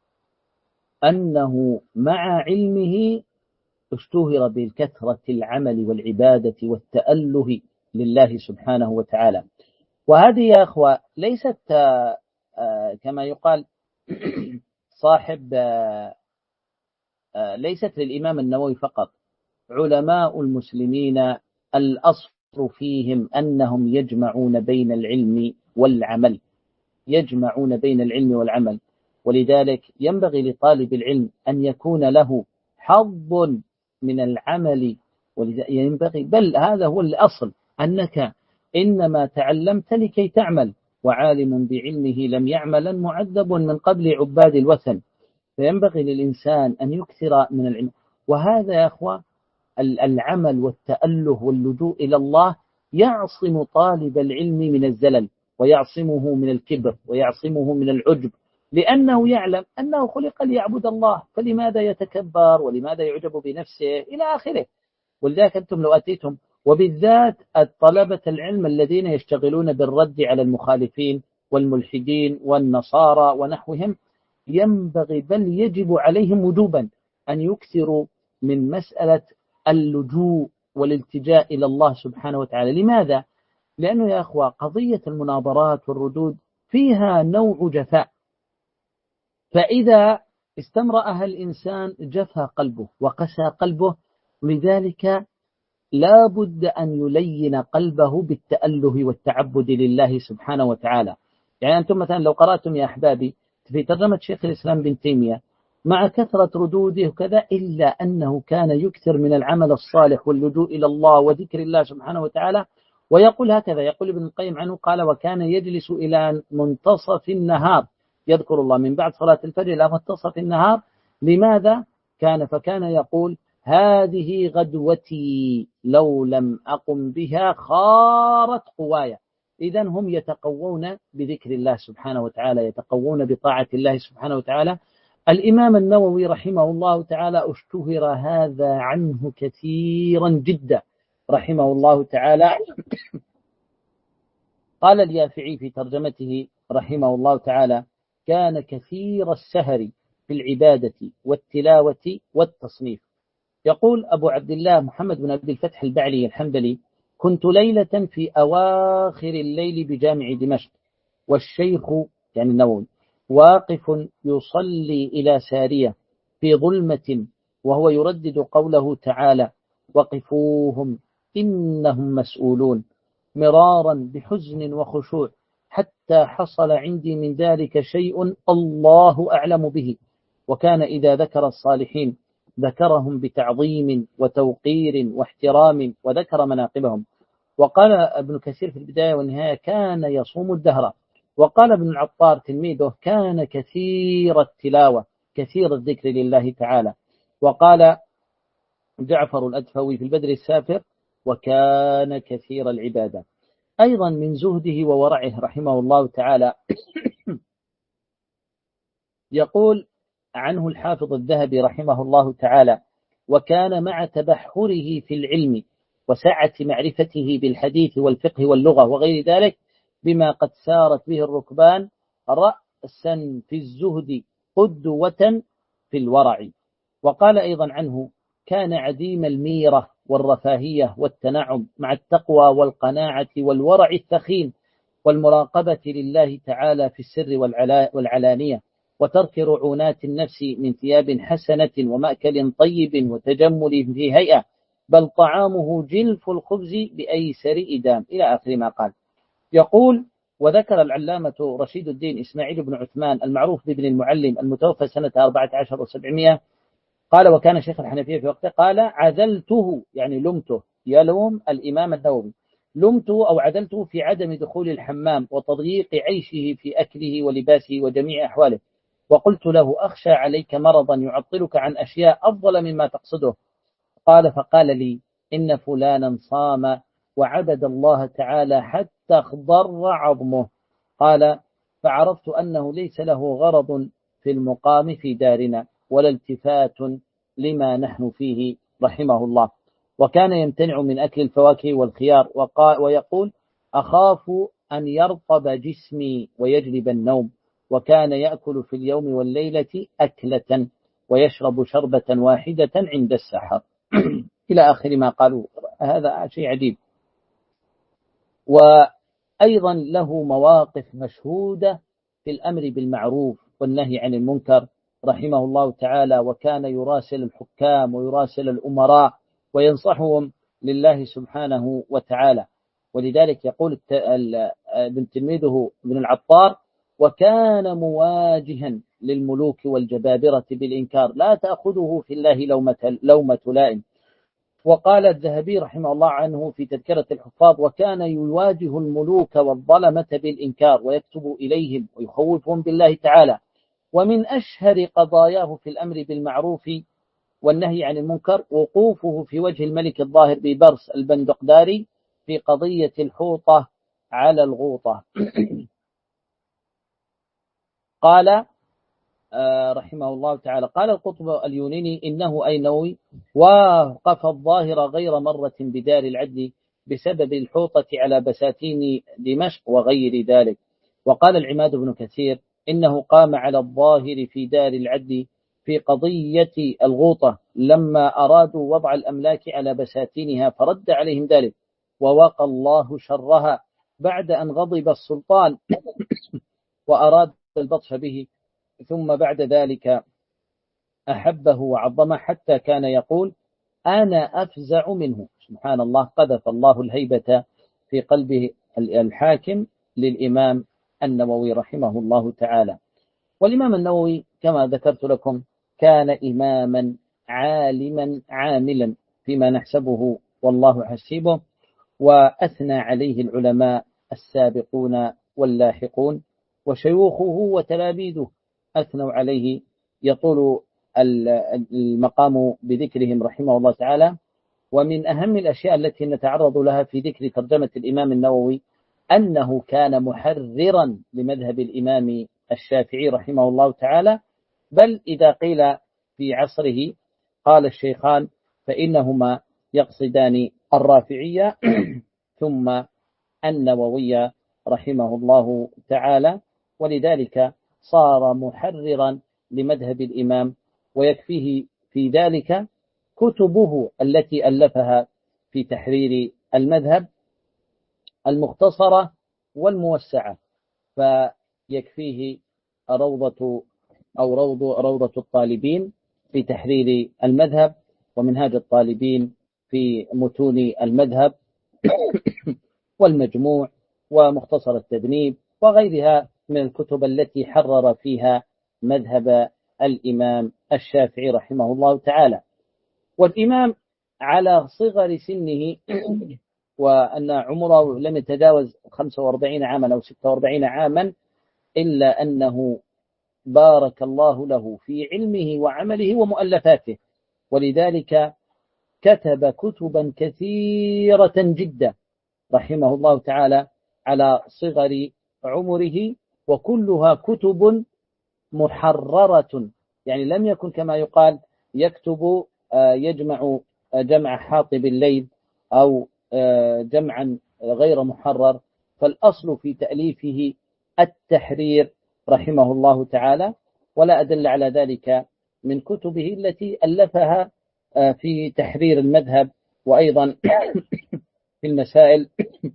أنه مع علمه اشتهر بالكثرة العمل والعبادة والتأله لله سبحانه وتعالى. وهذه يا أخوة ليست كما يقال صاحب ليست للإمام النووي فقط. علماء المسلمين الأصل فيهم أنهم يجمعون بين العلم والعمل يجمعون بين العلم والعمل. ولذلك ينبغي لطالب العلم أن يكون له حظ من العمل، ينبغي بل هذا هو الأصل، أنك إنما تعلمت لكي تعمل، وعالم بعلمه لم يعمل معذب من قبل عباد الوثن. فينبغي للإنسان أن يكثر من العلم. وهذا يا أخوة العمل والتأله واللجوء إلى الله يعصم طالب العلم من الزلل، ويعصمه من الكبر، ويعصمه من العجب، لأنه يعلم أنه خلق ليعبد الله، فلماذا يتكبر ولماذا يعجب بنفسه إلى آخره. ولذلك أنتم لو أتيتم، وبالذات الطلبة العلم الذين يشتغلون بالرد على المخالفين والملحدين والنصارى ونحوهم، ينبغي بل يجب عليهم وجوبا أن يكثروا من مسألة اللجوء والالتجاء إلى الله سبحانه وتعالى. لماذا؟ لأنه يا أخوة قضية المناظرات والردود فيها نوع جفاء، فإذا استمرأها الإنسان جفى قلبه وقسى قلبه، لذلك لا بد أن يلين قلبه بالتأله والتعبد لله سبحانه وتعالى. يعني أنتم مثلا لو قرأتم يا أحبابي في ترجمة شيخ الإسلام بن تيمية مع كثرة ردوده وكذا، إلا أنه كان يكثر من العمل الصالح واللجوء إلى الله وذكر الله سبحانه وتعالى. ويقول هكذا، يقول ابن القيم عنه قال: وكان يجلس إلى منتصف النهار يذكر الله من بعد صلاة الفجر إلى منتصف النهار. لماذا كان؟ فكان يقول: هذه غدوتي لو لم أقم بها خارت قوايا. إذن هم يتقوون بذكر الله سبحانه وتعالى، يتقوون بطاعة الله سبحانه وتعالى. الإمام النووي رحمه الله تعالى اشتهر هذا عنه كثيرا جدا رحمه الله تعالى. قال اليافعي في ترجمته رحمه الله تعالى: كان كثير السهر في العبادة والتلاوة والتصنيف. يقول أبو عبد الله محمد بن عبد الفتح البعلي الحنبلي: كنت ليلة في أواخر الليل بجامع دمشق، والشيخ يعني النووي واقف يصلي إلى سارية في ظلمة، وهو يردد قوله تعالى: وقفوهم إنهم مسؤولون، مرارا بحزن وخشوع، حتى حصل عندي من ذلك شيء الله أعلم به. وكان إذا ذكر الصالحين ذكرهم بتعظيم وتوقير واحترام وذكر مناقبهم. وقال ابن كثير في البداية والنهاية: كان يصوم الدهر. وقال ابن العطار تلميذه: كان كثير التلاوة كثير الذكر لله تعالى. وقال جعفر الأدفوي في البدر السافر: وكان كثير العبادة. أيضا من زهده وورعه رحمه الله تعالى يقول عنه الحافظ الذهبي رحمه الله تعالى: وكان مع تبحره في العلم وسعة معرفته بالحديث والفقه واللغة وغير ذلك بما قد سارت به الركبان رأسا في الزهد قدوة في الورع. وقال أيضا عنه: كان عديم الميرة والرفاهية والتنعم مع التقوى والقناعة والورع الثخين والمراقبة لله تعالى في السر والعلانية، وترك رعونات النفس من ثياب حسنة ومأكل طيب وتجمل في هيئة، بل طعامه جلف الخبز بأيسر إدام، إلى آخر ما قال. يقول: وذكر العلامة رشيد الدين إسماعيل بن عثمان المعروف بابن المعلم المتوفى سنة أربعة عشر وسبعمائة قال: وكان شيخ الحنفية في وقته، قال: عذلته يعني لمته، يلوم الإمام النووي، لمته أو عدلته في عدم دخول الحمام وتضييق عيشه في أكله ولباسه وجميع أحواله، وقلت له: أخشى عليك مرضا يعطلك عن أشياء أفضل مما تقصده. قال: فقال لي: إن فلانا صام وعبد الله تعالى حتى اخضر عظمه. قال: فعرفت أنه ليس له غرض في المقام في دارنا ولا التفات لما نحن فيه رحمه الله. وكان يمتنع من أكل الفواكه والخيار، ويقول: أخاف أن يرطب جسمي ويجلب النوم. وكان يأكل في اليوم والليلة أكلة ويشرب شربة واحدة عند السحر إلى آخر ما قالوا. هذا شيء عجيب. وأيضا له مواقف مشهودة في الأمر بالمعروف والنهي عن المنكر رحمه الله تعالى. وكان يراسل الحكام ويراسل الأمراء وينصحهم لله سبحانه وتعالى. ولذلك يقول ابن تلميذه ابن العطار: وكان مواجها للملوك والجبابرة بالإنكار، لا تأخذه في الله لومة, لومة لائم. وقال الذهبي رحمه الله عنه في تذكرة الحفاظ: وكان يواجه الملوك والظلمة بالإنكار ويكتب إليهم ويخوفهم بالله تعالى. ومن أشهر قضاياه في الأمر بالمعروف والنهي عن المنكر وقوفه في وجه الملك الظاهر ببرس البندقداري في قضية الحوطة على الغوطة. قال رحمه الله تعالى: قال القطب اليوناني إنه أي نووي وقف الظاهر غير مرة بدار العدل بسبب الحوطة على بساتين دمشق وغير ذلك. وقال العماد بن كثير إنه قام على الظاهر في دار العدل في قضية الغوطة لما أرادوا وضع الأملاك على بساتينها، فرد عليهم ذلك ووقى الله شرها بعد أن غضب السلطان وأراد البطش به، ثم بعد ذلك أحبه وعظمه حتى كان يقول أنا أفزع منه. سبحان الله، قذف الله الهيبة في قلبه الحاكم للإمام النووي رحمه الله تعالى. والإمام النووي كما ذكرت لكم كان إماما عالما عاملا فيما نحسبه والله حسيبه، وأثنى عليه العلماء السابقون واللاحقون، وشيوخه وتلاميذه أثنوا عليه، يطول المقام بذكرهم رحمه الله تعالى. ومن أهم الأشياء التي نتعرض لها في ذكر ترجمة الإمام النووي أنه كان محررا لمذهب الإمام الشافعي رحمه الله تعالى، بل إذا قيل في عصره قال الشيخان فإنهما يقصدان الرافعية ثم النووي رحمه الله تعالى، ولذلك صار محررا لمذهب الإمام، ويكفيه في ذلك كتبه التي ألفها في تحرير المذهب المختصرة والموسعة، فيكفيه روضة أو روض روضة الطالبين في تحرير المذهب، ومنهاج الطالبين في متون المذهب، والمجموع، ومختصر التذنيب، وغيرها من الكتب التي حرر فيها مذهب الإمام الشافعي رحمه الله تعالى. والإمام على صغر سنه، وأن عمره لم يتجاوز خمسة وأربعين عاما أو ستة وأربعين عاما، إلا أنه بارك الله له في علمه وعمله ومؤلفاته، ولذلك كتب كتبا كثيرة جدا رحمه الله تعالى على صغر عمره، وكلها كتب محررة، يعني لم يكن كما يقال يكتب يجمع جمع حاطب الليل أو جمعا غير محرر، فالأصل في تأليفه التحرير رحمه الله تعالى، ولا أدل على ذلك من كتبه التي ألفها في تحرير المذهب، وأيضا في المسائل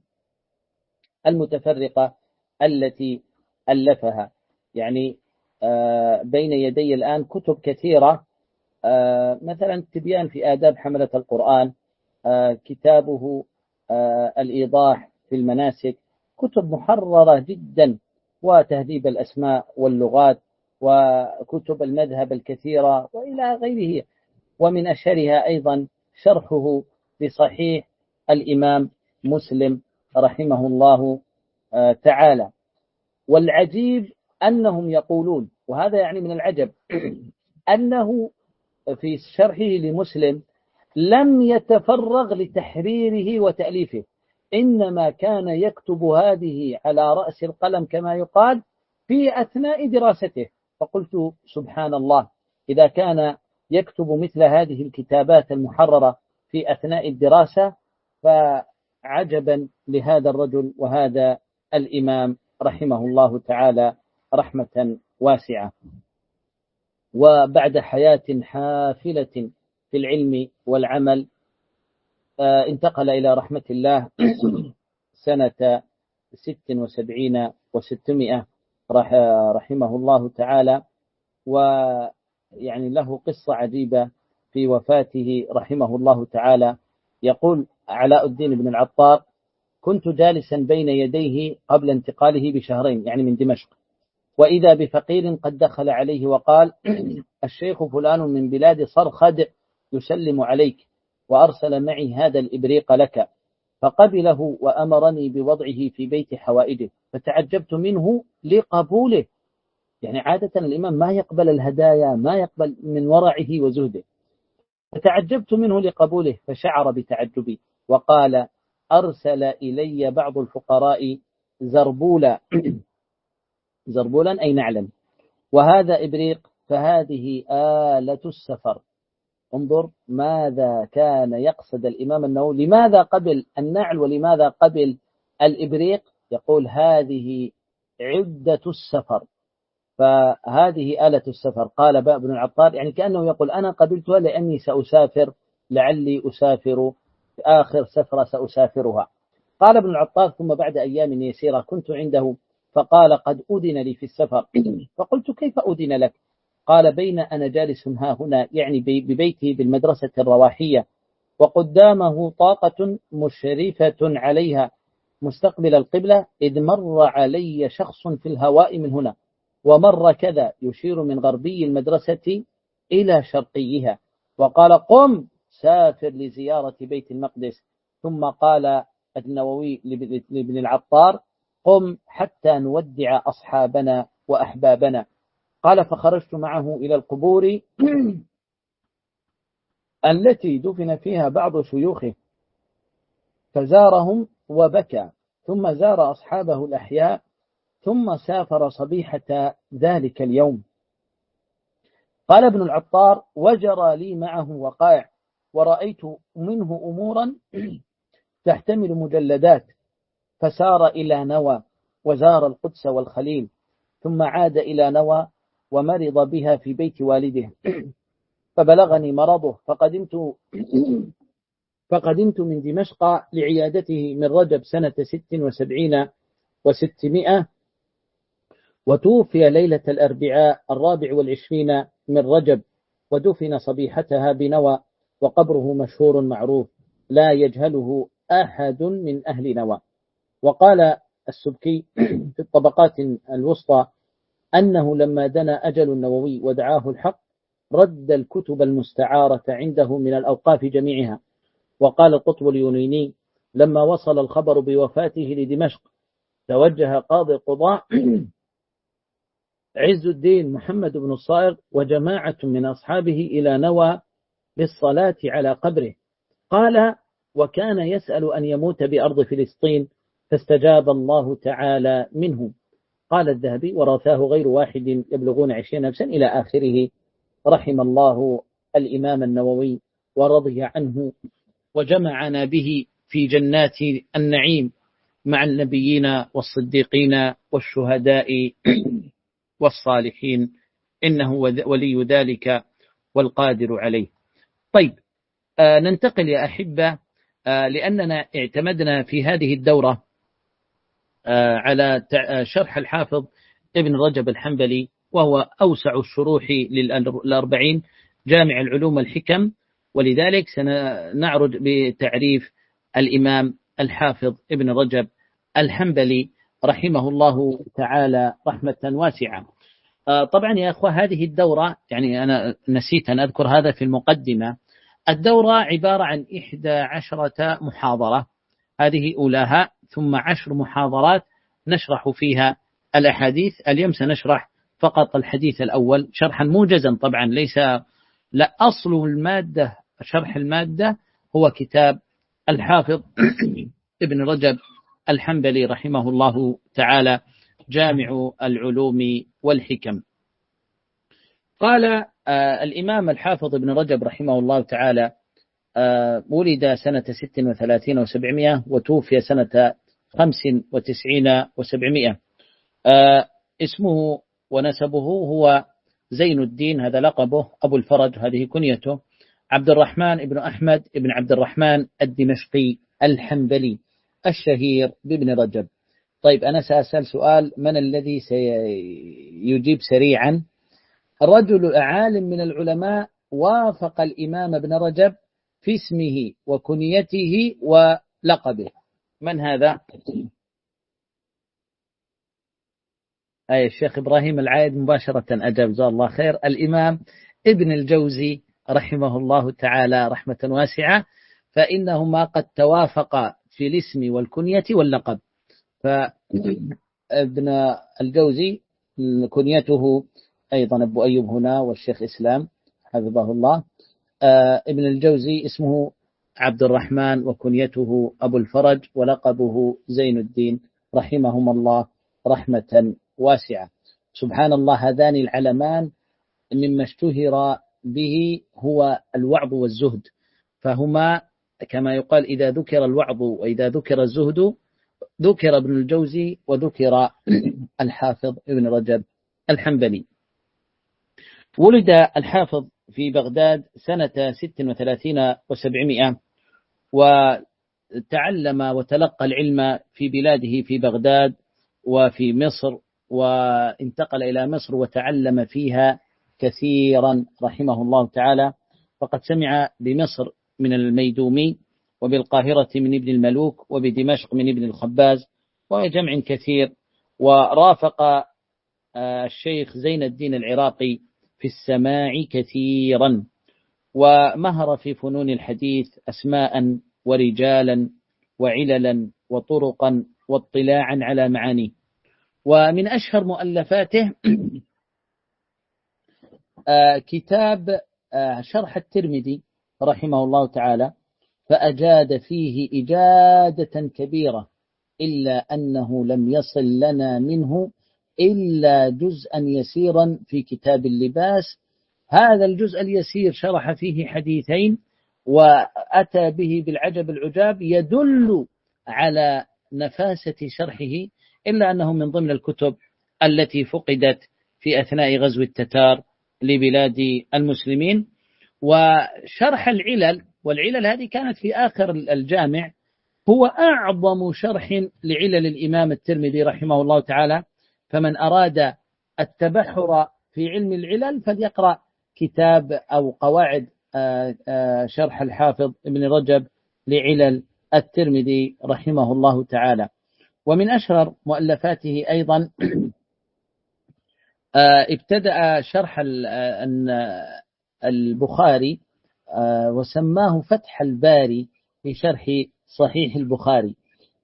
المتفرقة التي ألفها. يعني بين يدي الآن كتب كثيرة، مثلا التبيان في آداب حملة القرآن، كتابه الإيضاح في المناسك، كتب محررة جدا، وتهذيب الأسماء واللغات، وكتب المذهب الكثيرة وإلى غيره. ومن أشهرها أيضا شرحه لصحيح الإمام مسلم رحمه الله تعالى. والعجيب أنهم يقولون، وهذا يعني من العجب، أنه في شرحه لمسلم لم يتفرغ لتحريره وتأليفه، إنما كان يكتب هذه على رأس القلم كما يقال في أثناء دراسته. فقلت سبحان الله، إذا كان يكتب مثل هذه الكتابات المحررة في أثناء الدراسة، فعجبا لهذا الرجل وهذا الإمام رحمه الله تعالى رحمة واسعة. وبعد حياة حافلة في العلم والعمل انتقل إلى رحمة الله سنة ست وسبعين وستمائة رحمه الله تعالى. ويعني له قصة عجيبة في وفاته رحمه الله تعالى. يقول علاء الدين بن العطار: كنت جالسا بين يديه قبل انتقاله بشهرين، يعني من دمشق، وإذا بفقير قد دخل عليه وقال: الشيخ فلان من بلاد صرخد يسلم عليك، وأرسل معي هذا الإبريق لك. فقبله وأمرني بوضعه في بيت حوائجه، فتعجبت منه لقبوله، يعني عادة الإمام ما يقبل الهدايا، ما يقبل من ورعه وزهده، فتعجبت منه لقبوله، فشعر بتعجبي وقال: أرسل إلي بعض الفقراء زربولا زربولا أي نعلا، وهذا إبريق، فهذه آلة السفر. انظر ماذا كان يقصد الإمام النووي، لماذا قبل النعل ولماذا قبل الإبريق؟ يقول هذه عدة السفر، فهذه آلة السفر. قال ابن العطار يعني كأنه يقول أنا قبلتها لأني سأسافر، لعلي أسافر آخر سفرة سأسافرها. قال ابن العطار: ثم بعد أيام يسيرة كنت عنده فقال قد أذن لي في السفر. فقلت كيف أذن لك؟ قال بين أنا جالس ها هنا، يعني ببيتي بالمدرسة الرواحية، وقدامه طاقة مشرفة عليها مستقبل القبلة، إذ مر علي شخص في الهواء من هنا، ومر كذا يشير من غربي المدرسة إلى شرقيها، وقال قم سافر لزيارة بيت المقدس. ثم قال النووي لابن العطار قم حتى نودع أصحابنا وأحبابنا. قال فخرجت معه إلى القبور التي دفن فيها بعض شيوخه فزارهم وبكى، ثم زار أصحابه الأحياء، ثم سافر صبيحة ذلك اليوم. قال ابن العطار وجرى لي معه وقائع، ورأيت منه أمورا تحتمل مجلدات، فسار إلى نوى وزار القدس والخليل، ثم عاد إلى نوى ومرض بها في بيت والده، فبلغني مرضه فقدمت فقدمت من دمشق لعيادته من رجب سنة ست وسبعين وستمائة، وتوفي ليلة الأربعاء الرابع والعشرين من رجب، ودفن صبيحتها بنوى، وقبره مشهور معروف لا يجهله أحد من أهل نوى. وقال السبكي في الطبقات الوسطى أنه لما دنا أجل النووي ودعاه الحق رد الكتب المستعارة عنده من الأوقاف جميعها. وقال القطب اليونيني لما وصل الخبر بوفاته لدمشق توجه قاضي القضاء عز الدين محمد بن الصائغ وجماعة من أصحابه إلى نوى للصلاة على قبره. قال وكان يسأل أن يموت بأرض فلسطين فاستجاب الله تعالى منه. قال الذهبي ورثاه غير واحد يبلغون عشرين نفسا إلى آخره. رحم الله الإمام النووي ورضي عنه وجمعنا به في جنات النعيم مع النبيين والصديقين والشهداء والصالحين، إنه ولي ذلك والقادر عليه. طيب آه ننتقل يا أحبة، آه لأننا اعتمدنا في هذه الدورة آه على شرح الحافظ ابن رجب الحنبلي، وهو أوسع الشروح للأربعين جامع العلوم والحكم، ولذلك سنعرج بتعريف الإمام الحافظ ابن رجب الحنبلي رحمه الله تعالى رحمة واسعة. طبعا يا أخوة هذه الدورة، يعني أنا نسيت أن أذكر هذا في المقدمة، الدورة عبارة عن إحدى عشرة محاضرة، هذه أولاها، ثم عشر محاضرات نشرح فيها الأحاديث. اليوم سنشرح فقط الحديث الأول شرحا موجزا، طبعا ليس لا أصل المادة شرح المادة هو كتاب الحافظ ابن رجب الحنبلي رحمه الله تعالى جامع العلوم والحكم. قال آه الإمام الحافظ ابن رجب رحمه الله تعالى آه ولد سنة ست وثلاثين وسبعمائة وتوفي سنة خمس وتسعين وسبعمائة. آه اسمه ونسبه هو زين الدين، هذا لقبه، أبو الفرج هذه كنيته، عبد الرحمن ابن أحمد ابن عبد الرحمن الدمشقي الحنبلي الشهير بابن رجب. طيب أنا سأسأل سؤال، من الذي سيجيب سريعا؟ الرجل عالم من العلماء وافق الإمام ابن رجب في اسمه وكنيته ولقبه، من هذا؟ أي الشيخ إبراهيم العايد مباشرة أجاب جزاه الله خير، الإمام ابن الجوزي رحمه الله تعالى رحمة واسعة، فإنهما قد توافقا في الاسم والكنية واللقب. فابن الجوزي كنيته أيضا أبو أيوب هنا والشيخ إسلام حفظه الله. ابن الجوزي اسمه عبد الرحمن وكنيته أبو الفرج ولقبه زين الدين رحمهم الله رحمة واسعة. سبحان الله، هذان العلمان مما اشتهر به هو الوعظ والزهد، فهما كما يقال إذا ذكر الوعظ وإذا ذكر الزهد ذكر ابن الجوزي وذكر الحافظ ابن رجب الحنبلي. ولد الحافظ في بغداد سنة ست وثلاثين وسبعمائة، وتعلم وتلقى العلم في بلاده في بغداد وفي مصر، وانتقل إلى مصر وتعلم فيها كثيرا رحمه الله تعالى. فقد سمع بمصر من الميدومي، وبالقاهرة من ابن الملوك، وبدمشق من ابن الخباز، وجمع كثير. ورافق الشيخ زين الدين العراقي في السماع كثيرا، ومهر في فنون الحديث أسماء ورجالا وعللا وطرقا واطلاعا على معانيه. ومن أشهر مؤلفاته كتاب شرح الترمذي رحمه الله تعالى، فأجاد فيه إجادة كبيرة، إلا أنه لم يصل لنا منه إلا جزءا يسيرا في كتاب اللباس. هذا الجزء اليسير شرح فيه حديثين، وأتى به بالعجب العجاب يدل على نفاسة شرحه، إلا أنه من ضمن الكتب التي فقدت في أثناء غزو التتار لبلاد المسلمين. وشرح العلل، والعلل هذه كانت في آخر الجامع، هو أعظم شرح لعلل الإمام الترمذي رحمه الله تعالى. فمن أراد التبحر في علم العلل فليقرأ كتاب أو قواعد شرح الحافظ ابن رجب لعلل الترمذي رحمه الله تعالى. ومن أشهر مؤلفاته أيضا ابتدأ شرح البخاري وسماه فتح الباري في شرح صحيح البخاري،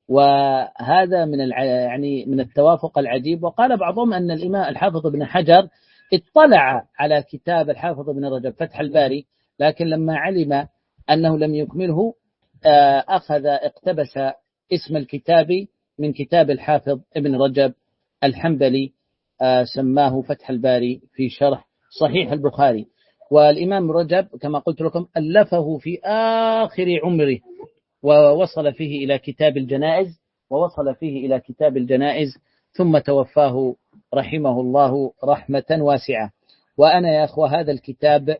وهذا من يعني من التوافق العجيب. وقال بعضهم أن الإمام الحافظ ابن حجر اطلع على كتاب الحافظ ابن رجب فتح الباري، لكن لما علم أنه لم يكمله أخذ اقتبس اسم الكتاب من كتاب الحافظ ابن رجب الحنبلي، سماه فتح الباري في شرح صحيح البخاري. والإمام رجب كما قلت لكم ألفه في آخر عمره، ووصل فيه إلى كتاب الجنائز ووصل فيه إلى كتاب الجنائز ثم توفاه رحمه الله رحمة واسعة. وأنا يا أخوة هذا الكتاب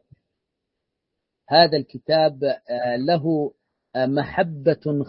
هذا الكتاب له محبة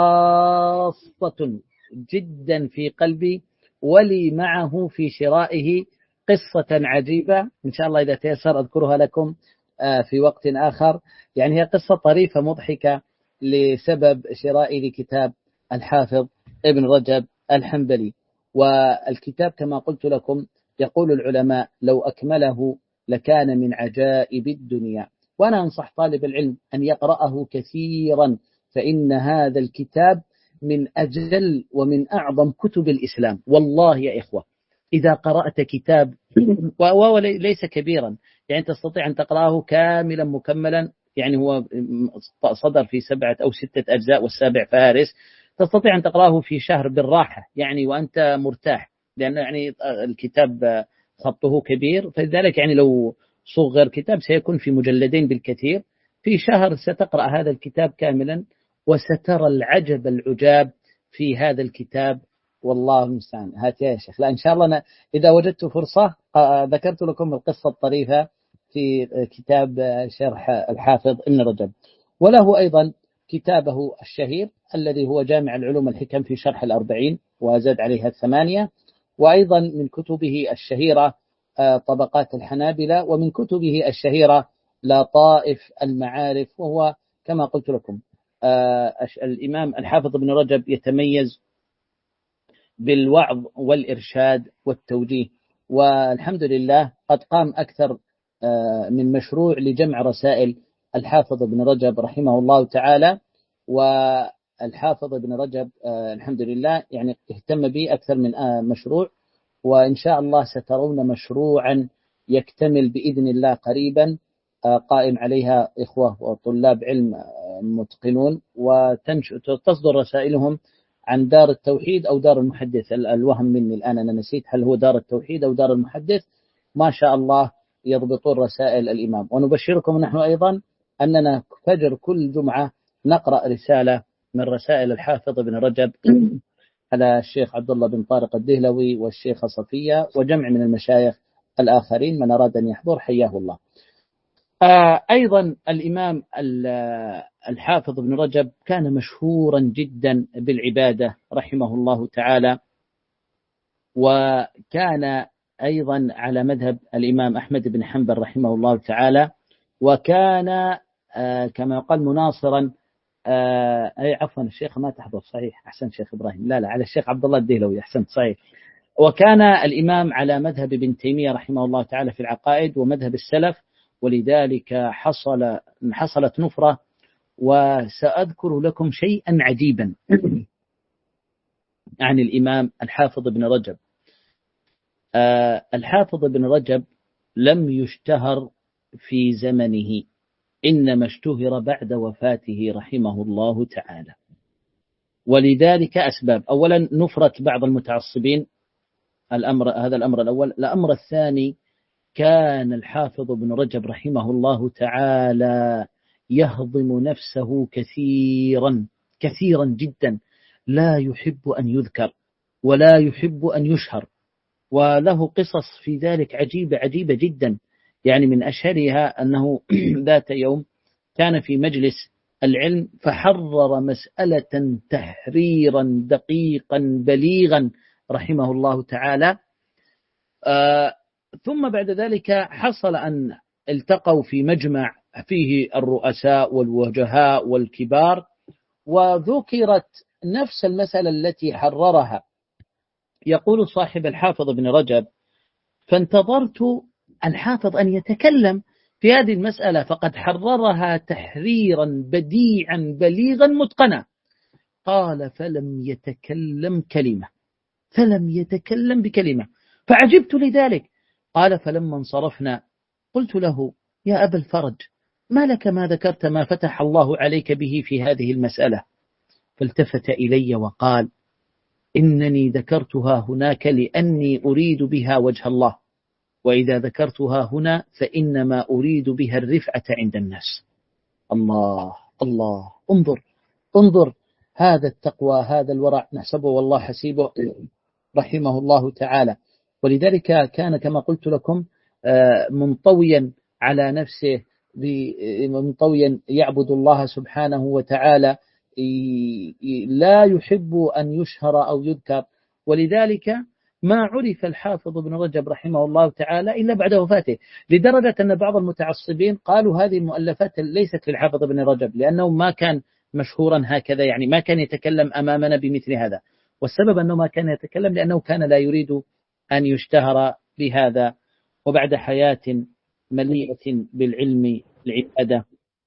خاصة جدا في قلبي، ولي معه في شرائه قصة عجيبة إن شاء الله إذا تيسر أذكرها لكم في وقت آخر. يعني هي قصة طريفة مضحكة لسبب شرائي لكتاب الحافظ ابن رجب الحنبلي. والكتاب كما قلت لكم يقول العلماء لو أكمله لكان من عجائب الدنيا. وأنا أنصح طالب العلم أن يقرأه كثيرا، فإن هذا الكتاب من أجل ومن أعظم كتب الإسلام. والله يا إخوة إذا قرأت كتاب وهو ليس كبيرا، يعني تستطيع أن تقرأه كاملا مكملا، يعني هو صدر في سبعة أو ستة أجزاء والسابع فارس، تستطيع أن تقرأه في شهر بالراحة يعني وأنت مرتاح، لأن يعني الكتاب خطه كبير، فلذلك يعني لو صغر كتاب سيكون في مجلدين بالكثير، في شهر ستقرأ هذا الكتاب كاملا وسترى العجب العجاب في هذا الكتاب. والله المستعان. هات يا شيخ، لا إن شاء الله أنا إذا وجدت فرصة ذكرت لكم القصة الطريفة في كتاب شرح الحافظ ابن رجب. وله أيضا كتابه الشهير الذي هو جامع العلوم الحكم في شرح الأربعين وزاد عليها الثمانية. وأيضا من كتبه الشهيرة طبقات الحنابلة، ومن كتبه الشهيرة لطائف المعارف. وهو كما قلت لكم الإمام الحافظ ابن رجب يتميز بالوعظ والإرشاد والتوجيه، والحمد لله قد قام أكثر من مشروع لجمع رسائل الحافظ ابن رجب رحمه الله تعالى. والحافظ ابن رجب الحمد لله يعني اهتم به أكثر من مشروع، وإن شاء الله سترون مشروعا يكتمل بإذن الله قريبا قائم عليها إخوة وطلاب علم متقنون، وتصدر رسائلهم عن دار التوحيد أو دار المحدث. الوهم مني الآن أنا نسيت هل هو دار التوحيد أو دار المحدث. ما شاء الله يضبطون رسائل الإمام. ونبشركم نحن أيضا أننا فجر كل جمعة نقرأ رسالة من رسائل الحافظ ابن رجب على الشيخ عبد الله بن طارق الدهلوي والشيخ صفية وجمع من المشايخ الآخرين. من أراد أن يحضر حياه الله. أيضا الإمام الحافظ ابن رجب كان مشهورا جدا بالعبادة رحمه الله تعالى، وكان أيضا على مذهب الإمام أحمد بن حنبل رحمه الله تعالى، وكان كما يقال مناصرا أي عفوا الشيخ ما تحضر صحيح أحسن شيخ إبراهيم لا لا على الشيخ عبد الله الدهلوي أحسنت صحيح. وكان الإمام على مذهب ابن تيمية رحمه الله تعالى في العقائد ومذهب السلف، ولذلك حصل حصلت نفرة. وسأذكر لكم شيئا عجيبا عن الإمام الحافظ ابن رجب. آه الحافظ ابن رجب لم يشتهر في زمنه، إنما اشتهر بعد وفاته رحمه الله تعالى، ولذلك أسباب. أولا نفرة بعض المتعصبين، الأمر هذا الأمر الأول. الأمر الثاني كان الحافظ ابن رجب رحمه الله تعالى يهضم نفسه كثيرا كثيرا جدا، لا يحب أن يذكر ولا يحب أن يشهر، وله قصص في ذلك عجيبة عجيبة جدا. يعني من أشهرها أنه ذات يوم كان في مجلس العلم فحرر مسألة تحريرا دقيقا بليغا رحمه الله تعالى. آه ثم بعد ذلك حصل أن التقوا في مجمع فيه الرؤساء والوجهاء والكبار، وذكرت نفس المسألة التي حررها. يقول صاحب الحافظ ابن رجب: فانتظرت الحافظ أن يتكلم في هذه المسألة فقد حررها تحريرا بديعا بليغا متقنا. قال: فلم يتكلم كلمة فلم يتكلم بكلمة فعجبت لذلك. قال: فلما انصرفنا قلت له: يا أبا الفرج، ما لك ما ذكرت ما فتح الله عليك به في هذه المسألة؟ فالتفت إلي وقال: إنني ذكرتها هناك لأني أريد بها وجه الله، وإذا ذكرتها هنا فإنما أريد بها الرفعة عند الناس. الله الله، انظر انظر هذا التقوى، هذا الورع، نحسبه والله حسيبه رحمه الله تعالى. ولذلك كان كما قلت لكم منطويا على نفسه، منطويا يعبد الله سبحانه وتعالى، لا يحب أن يشهر أو يذكر. ولذلك ما عرف الحافظ ابن رجب رحمه الله تعالى إلا بعد وفاته، لدرجة أن بعض المتعصبين قالوا هذه المؤلفات ليست للحافظ ابن رجب، لأنه ما كان مشهورا هكذا، يعني ما كان يتكلم أمامنا بمثل هذا. والسبب أنه ما كان يتكلم لأنه كان لا يريد أن يشتهر بهذا. وبعد حياة مليئة بالعلم العبادة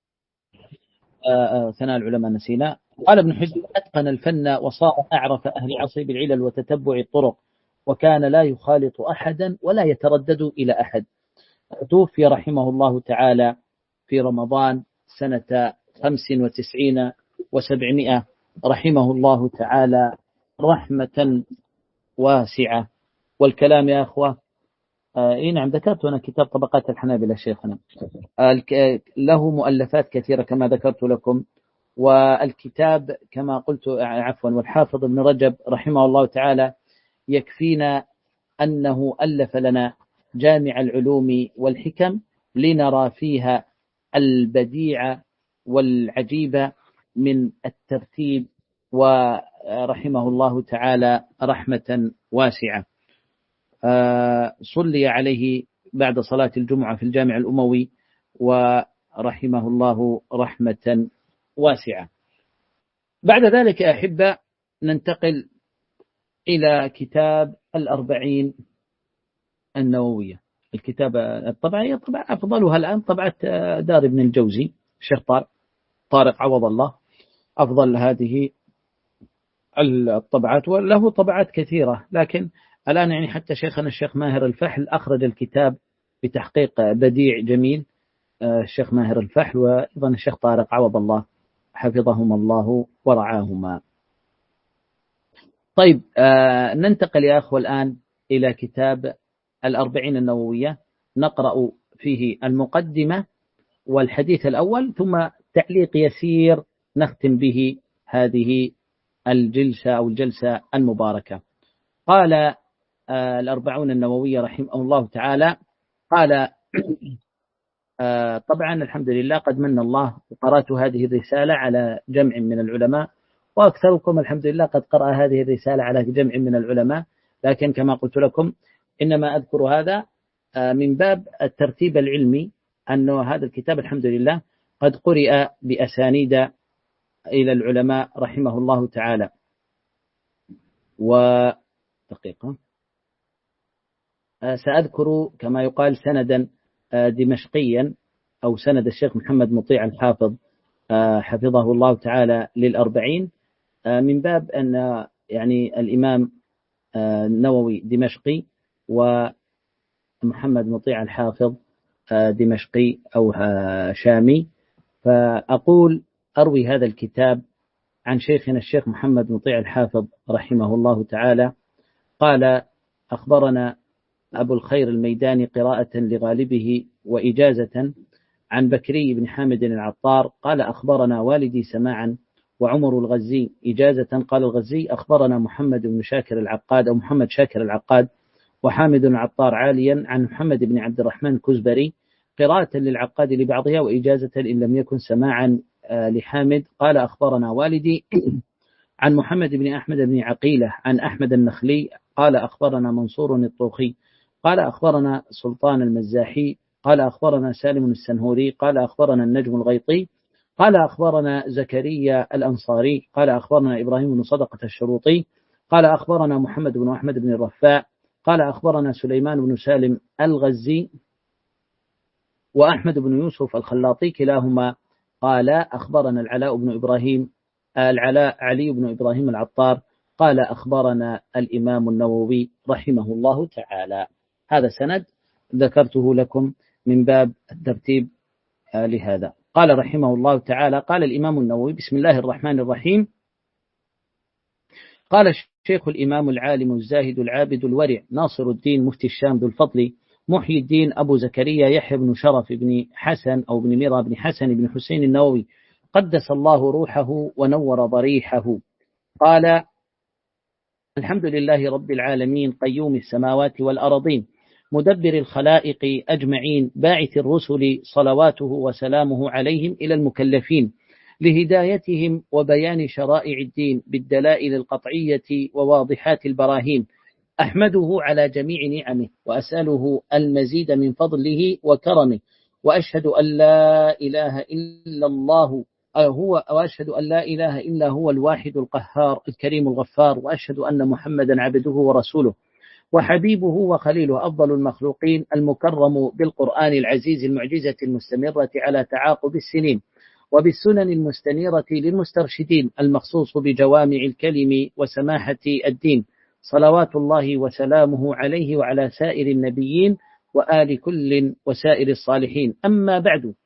ثناء العلماء نسينا. قال ابن حزم: أتقن الفن وصار أعرف أهل عصره بالعلل وتتبع الطرق، وكان لا يخالط أحدا ولا يتردد إلى أحد. توفي رحمه الله تعالى في رمضان سنة خمس وتسعين وسبعمائة رحمه الله تعالى رحمة واسعة. والكلام يا أخوة، آه نعم ذكرت أنا كتاب طبقات الحنابلة شيخنا، آه له مؤلفات كثيرة كما ذكرت لكم. والكتاب كما قلت عفوا والحافظ ابن رجب رحمه الله تعالى يكفينا أنه ألف لنا جامع العلوم والحكم لنرى فيها البديع والعجيب من الترتيب، ورحمه الله تعالى رحمة واسعة. صلي عليه بعد صلاة الجمعة في الجامع الأموي ورحمه الله رحمة واسعة. بعد ذلك أحب ننتقل إلى كتاب الأربعين النووية. الكتاب الطبعة هي طبعة أفضلها الآن طبعة دار ابن الجوزي الشيخ طارق عوض الله، أفضل هذه الطبعات، وله طبعات كثيرة. لكن الآن يعني حتى شيخنا الشيخ ماهر الفحل أخرج الكتاب بتحقيق بديع جميل، الشيخ ماهر الفحل وأيضا الشيخ طارق عوض الله حفظهما الله ورعاهما. طيب آه ننتقل يا أخوة الآن إلى كتاب الأربعين النووية، نقرأ فيه المقدمة والحديث الأول ثم تعليق يسير نختم به هذه الجلسة أو الجلسة المباركة. قال آه الأربعون النووية رحمه الله تعالى، قال آه طبعا الحمد لله قد من الله وقرأت هذه الرسالة على جمع من العلماء، وأكثركم الحمد لله قد قرأ هذه الرسالة على جمع من العلماء، لكن كما قلت لكم إنما أذكر هذا من باب الترتيب العلمي، أن هذا الكتاب الحمد لله قد قرئ بأسانيد إلى العلماء رحمه الله تعالى. ودقيقة سأذكر كما يقال سندا دمشقيا أو سند الشيخ محمد مطيع الحافظ حفظه الله تعالى للأربعين، من باب أن يعني الإمام النووي دمشقي ومحمد مطيع الحافظ دمشقي أو شامي، فأقول أروي هذا الكتاب عن شيخنا الشيخ محمد مطيع الحافظ رحمه الله تعالى قال: أخبرنا أبو الخير الميداني قراءة لغالبه وإجازة عن بكري بن حامد العطار قال: أخبرنا والدي سماعا وعمر الغزي إجازة. قال الغزي: أخبرنا محمد بن شاكر العقاد أو محمد شاكر العقاد وحامد العطار عاليا عن محمد بن عبد الرحمن كزبري قراءة للعقاد لبعضها وإجازة إن لم يكن سماعا لحامد. قال: أخبرنا والدي عن محمد بن أحمد بن عقيلة عن أحمد النخلي قال: أخبرنا منصور الطوخي قال: أخبرنا سلطان المزاحي قال: أخبرنا سالم السنهوري قال: أخبرنا النجم الغيطي قال: أخبرنا زكريا الأنصاري قال: أخبرنا إبراهيم بن صدقة الشروطي قال: أخبرنا محمد بن أحمد بن الرفاع قال: أخبرنا سليمان بن سالم الغزي وأحمد بن يوسف الخلاطي كلاهما قال: أخبرنا العلاء بن إبراهيم العلاء علي بن إبراهيم العطار قال: أخبرنا الإمام النووي رحمه الله تعالى. هذا سند ذكرته لكم من باب الترتيب لهذا. قال رحمه الله تعالى: قال الإمام النووي: بسم الله الرحمن الرحيم. قال الشيخ الإمام العالم الزاهد العابد الورع ناصر الدين مفتي الشام ذو الفضل محيي الدين أبو زكريا يحيى بن شرف بن حسن أو بن ميرا بن حسن بن حسين النووي قدس الله روحه ونور ضريحه قال: الحمد لله رب العالمين قيوم السماوات والأرضين مدبر الخلائق أجمعين باعث الرسل صلواته وسلامه عليهم إلى المكلفين لهدايتهم وبيان شرائع الدين بالدلائل القطعية وواضحات البراهين. أحمده على جميع نعمه وأسأله المزيد من فضله وكرمه، وأشهد أن لا إله إلا الله هو وأشهد أن لا إله إلا هو الواحد القهار الكريم الغفار، وأشهد أن محمدا عبده ورسوله وحبيبه وخليله أفضل المخلوقين المكرم بالقرآن العزيز المعجزة المستمرة على تعاقب السنين وبالسنن المستنيرة للمسترشدين المخصوص بجوامع الكلم وسماحة الدين، صلوات الله وسلامه عليه وعلى سائر النبيين وآل كل وسائر الصالحين. أما بعد،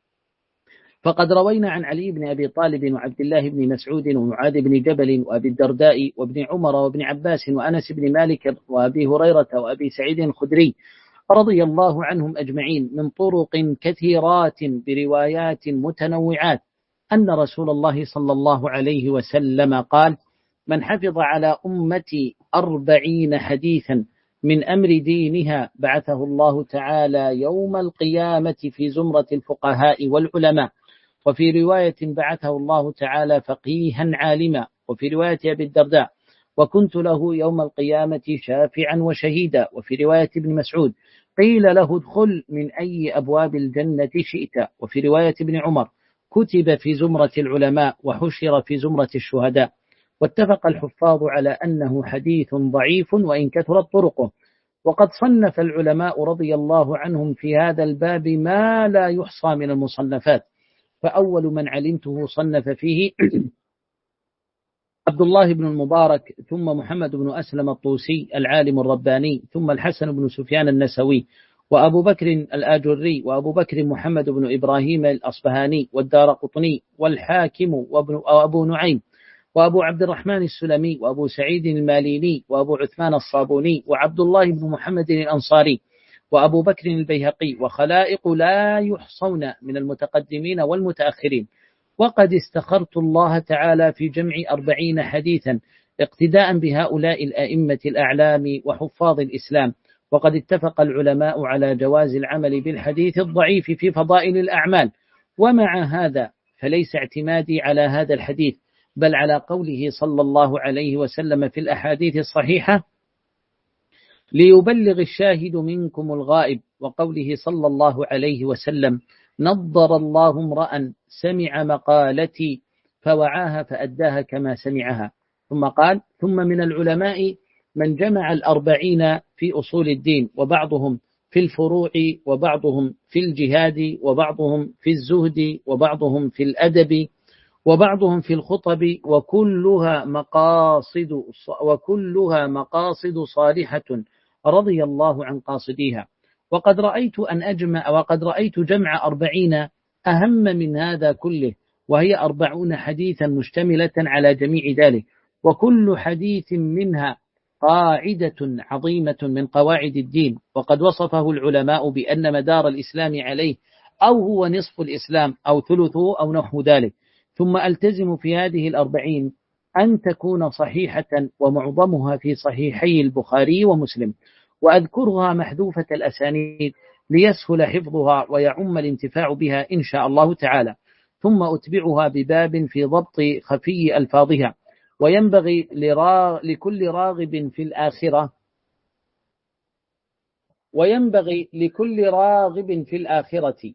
فقد روينا عن علي بن أبي طالب وعبد الله بن مسعود ومعاذ بن جبل وأبي الدرداء وابن عمر وابن عباس وأنس بن مالك وأبي هريرة وأبي سعيد الخدري رضي الله عنهم أجمعين من طرق كثيرات بروايات متنوعات أن رسول الله صلى الله عليه وسلم قال: من حفظ على أمتي أربعين حديثا من أمر دينها بعثه الله تعالى يوم القيامة في زمرة الفقهاء والعلماء. وفي رواية بعثه الله تعالى فقيها عالما. وفي رواية أبي الدرداء: وكنت له يوم القيامة شافعا وشهيدا. وفي رواية ابن مسعود: قيل له ادخل من أي أبواب الجنة شئت. وفي رواية ابن عمر: كتب في زمرة العلماء وحشر في زمرة الشهداء. واتفق الحفاظ على أنه حديث ضعيف وإن كثرت طرقه. وقد صنف العلماء رضي الله عنهم في هذا الباب ما لا يحصى من المصنفات، فأول من علمته صنف فيه عبد الله بن المبارك، ثم محمد بن أسلم الطوسي العالم الرباني، ثم الحسن بن سفيان النسوي، وأبو بكر الآجري، وأبو بكر محمد بن إبراهيم الأصبهاني، والدارقطني، والحاكم، وأبو نعيم، وأبو عبد الرحمن السلمي، وأبو سعيد الماليني، وأبو عثمان الصابوني، وعبد الله بن محمد الأنصاري، وأبو بكر البيهقي، وخلائق لا يحصون من المتقدمين والمتأخرين. وقد استخرت الله تعالى في جمع أربعين حديثا اقتداء بهؤلاء الأئمة الأعلام وحفاظ الإسلام. وقد اتفق العلماء على جواز العمل بالحديث الضعيف في فضائل الأعمال. ومع هذا فليس اعتمادي على هذا الحديث، بل على قوله صلى الله عليه وسلم في الأحاديث الصحيحة: ليبلغ الشاهد منكم الغائب، وقوله صلى الله عليه وسلم: نضر الله امرأ سمع مقالتي فوعاها فأداها كما سمعها. ثم قال: ثم من العلماء من جمع الأربعين في أصول الدين، وبعضهم في الفروع، وبعضهم في الجهاد، وبعضهم في الزهد، وبعضهم في الأدب، وبعضهم في الخطب، وكلها مقاصد وكلها مقاصد صالحة رضي الله عن قاصديها. وقد رأيت أن أجمع وقد رأيت جمع أربعين أهم من هذا كله، وهي أربعون حديثا مشتملة على جميع ذلك، وكل حديث منها قاعدة عظيمة من قواعد الدين، وقد وصفه العلماء بأن مدار الإسلام عليه أو هو نصف الإسلام أو ثلثه أو نحو ذلك. ثم ألتزم في هذه الأربعين أن تكون صحيحة، ومعظمها في صحيحي البخاري ومسلم، وأذكرها محذوفة الأسانيد ليسهل حفظها ويعم الانتفاع بها إن شاء الله تعالى. ثم أتبعها بباب في ضبط خفي ألفاظها. وينبغي لكل راغب في الآخرة وينبغي لكل راغب في الآخرة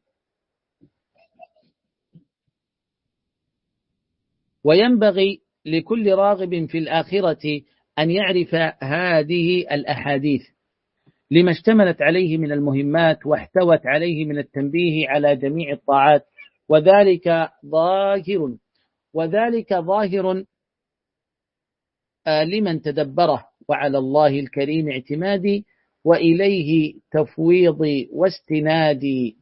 وينبغي لكل راغب في الآخرة أن يعرف هذه الأحاديث لما اشتملت عليه من المهمات، واحتوت عليه من التنبيه على جميع الطاعات، وذلك ظاهر وذلك ظاهر لمن تدبره، وعلى الله الكريم اعتمادي، وإليه تفويضي واستنادي،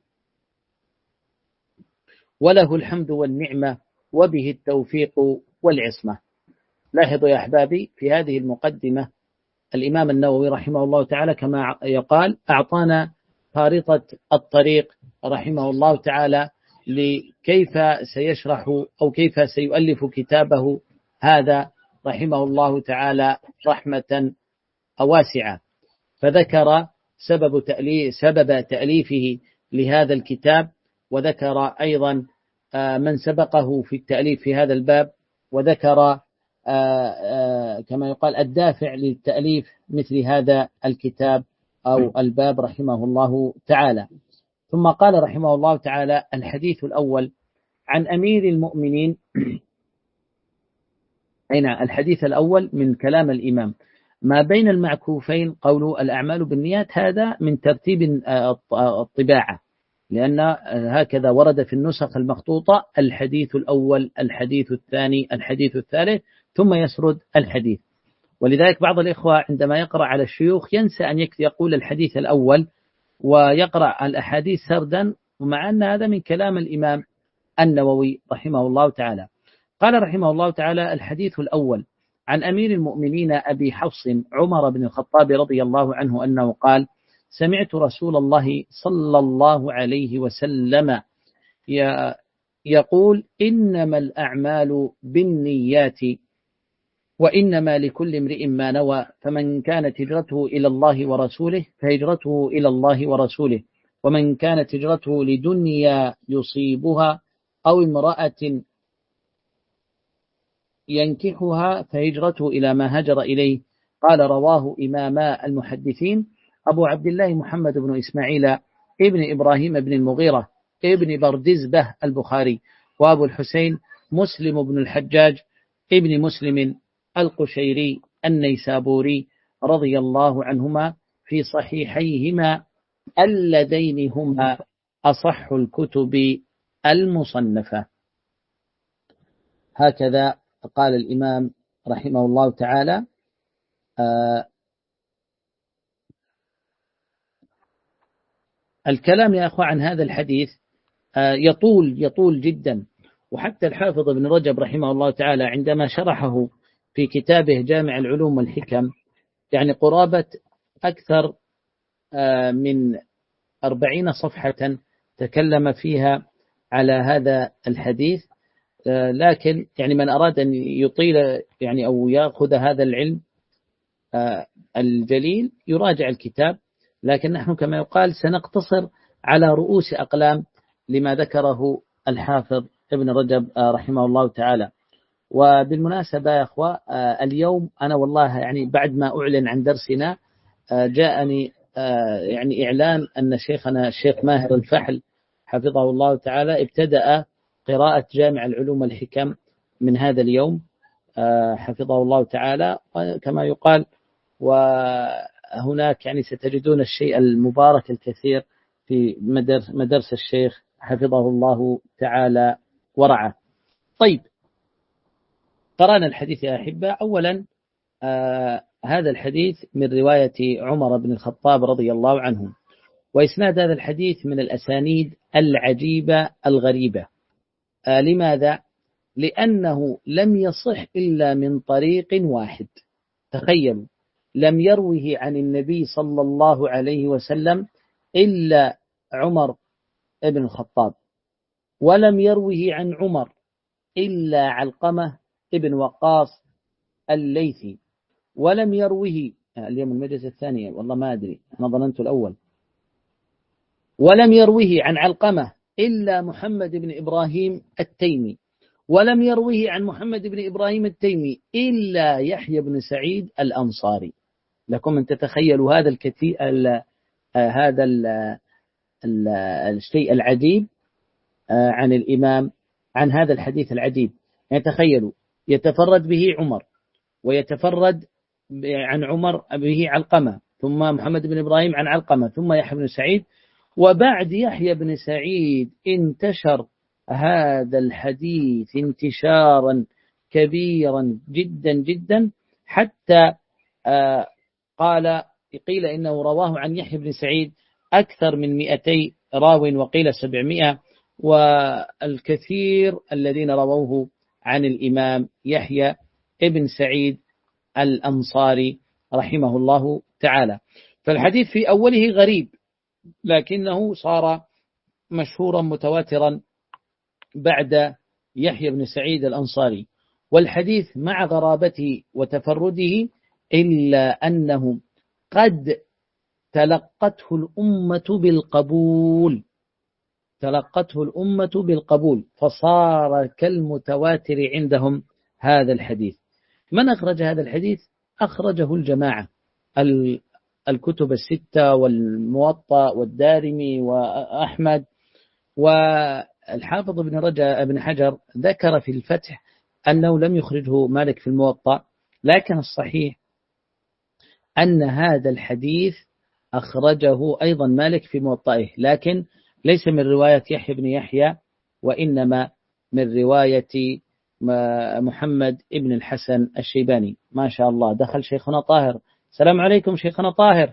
وله الحمد والنعمة، وبه التوفيق والعصمة. لاحظوا يا أحبابي في هذه المقدمة الإمام النووي رحمه الله تعالى كما يقال أعطانا خارطة الطريق رحمه الله تعالى لكيف سيشرح أو كيف سيؤلف كتابه هذا رحمه الله تعالى رحمة واسعة. فذكر سبب تأليف سبب تأليفه لهذا الكتاب، وذكر أيضا من سبقه في التأليف في هذا الباب، وذكر كما يقال الدافع للتأليف مثل هذا الكتاب أو الباب رحمه الله تعالى. ثم قال رحمه الله تعالى: الحديث الأول عن أمير المؤمنين أين الحديث الأول من كلام الإمام: ما بين المعكوفين قول الأعمال بالنيات، هذا من ترتيب الطباعة، لأن هكذا ورد في النسخ المخطوطة: الحديث الأول، الحديث الثاني، الحديث الثالث، ثم يسرد الحديث. ولذلك بعض الإخوة عندما يقرأ على الشيوخ ينسى أن يقول الحديث الأول ويقرأ الأحاديث سردا، ومع أن هذا من كلام الإمام النووي رحمه الله تعالى. قال رحمه الله تعالى: الحديث الأول عن أمير المؤمنين أبي حفص عمر بن الخطاب رضي الله عنه أنه قال: سمعت رسول الله صلى الله عليه وسلم يقول: إنما الأعمال بالنيات، وإنما لكل امرئ ما نوى، فمن كانت هجرته إلى الله ورسوله فهجرته إلى الله ورسوله، ومن كانت هجرته لدنيا يصيبها أو امرأة ينكحها فهجرته إلى ما هجر إليه. قال: رواه إماما المحدثين أبو عبد الله محمد بن إسماعيل ابن إبراهيم بن المغيرة ابن بردزبة البخاري، وأبو الحسين مسلم بن الحجاج ابن مسلم القشيري النيسابوري رضي الله عنهما في صحيحيهما اللذين هما أصح الكتب المصنفة. هكذا قال الإمام رحمه الله تعالى. آه الكلام يا أخوة عن هذا الحديث آه يطول يطول جدا، وحتى الحافظ ابن رجب رحمه الله تعالى عندما شرحه في كتابه جامع العلوم والحكم يعني قرابة أكثر آه من أربعين صفحة تكلم فيها على هذا الحديث. آه لكن يعني من أراد أن يطيل يعني أو يأخذ هذا العلم آه الجليل يراجع الكتاب، لكن نحن كما يقال سنقتصر على رؤوس أقلام لما ذكره الحافظ ابن رجب آه رحمه الله تعالى. وبالمناسبة يا أخوة آه اليوم أنا والله يعني بعد ما أعلن عن درسنا جاءني يعني إعلان أن شيخنا الشيخ ماهر الفحل حفظه الله تعالى ابتدأ قراءة جامع العلوم والحكم من هذا اليوم حفظه الله تعالى كما يقال. وهناك يعني ستجدون الشيء المبارك الكثير في مدرسة الشيخ حفظه الله تعالى ورعاه. طيب، قرأنا الحديث يا أحبة. أولا آه هذا الحديث من رواية عمر بن الخطاب رضي الله عنه، وإسناد هذا الحديث من الأسانيد العجيبة الغريبة. آه لماذا؟ لأنه لم يصح إلا من طريق واحد. تخيلوا، لم يروه عن النبي صلى الله عليه وسلم إلا عمر بن الخطاب، ولم يروه عن عمر إلا علقمة ابن وقاص الليثي، ولم يروه اليوم المجلس الثانية والله ما أدري أنا ظننت الأول، ولم يروه عن علقمة إلا محمد بن إبراهيم التيمي، ولم يروه عن محمد بن إبراهيم التيمي إلا يحيى بن سعيد الأنصاري. لكم أن تتخيلوا هذا الكثير ال هذا ال ال الشيء العجيب عن الإمام، عن هذا الحديث العجيب. يعني تخيلوا، يتفرد به عمر، ويتفرد عن عمر به علقمة، ثم محمد بن إبراهيم عن علقمة، ثم يحيى بن سعيد، وبعد يحيى بن سعيد انتشر هذا الحديث انتشارا كبيرا جدا جدا، حتى آه قال قيل إنه رواه عن يحيى بن سعيد أكثر من مئتي راو، وقيل سبعمائة، والكثير الذين رووه عن الإمام يحيى ابن سعيد الأنصاري رحمه الله تعالى. فالحديث في أوله غريب، لكنه صار مشهورا متواترا بعد يحيى بن سعيد الأنصاري. والحديث مع غرابته وتفرده إلا أنه قد تلقته الأمة بالقبول، تلقته الأمة بالقبول، فصار كالمتواتر عندهم هذا الحديث. من أخرج هذا الحديث؟ أخرجه الجماعة، الكتب الستة والموطأ والدارمي وأحمد. والحافظ ابن رجب ابن حجر ذكر في الفتح أنه لم يخرجه مالك في الموطأ، لكن الصحيح أن هذا الحديث أخرجه أيضا مالك في موطئه، لكن ليس من رواية يحيى بن يحيى، وإنما من رواية محمد ابن الحسن الشيباني. ما شاء الله، دخل شيخنا طاهر. السلام عليكم شيخنا طاهر.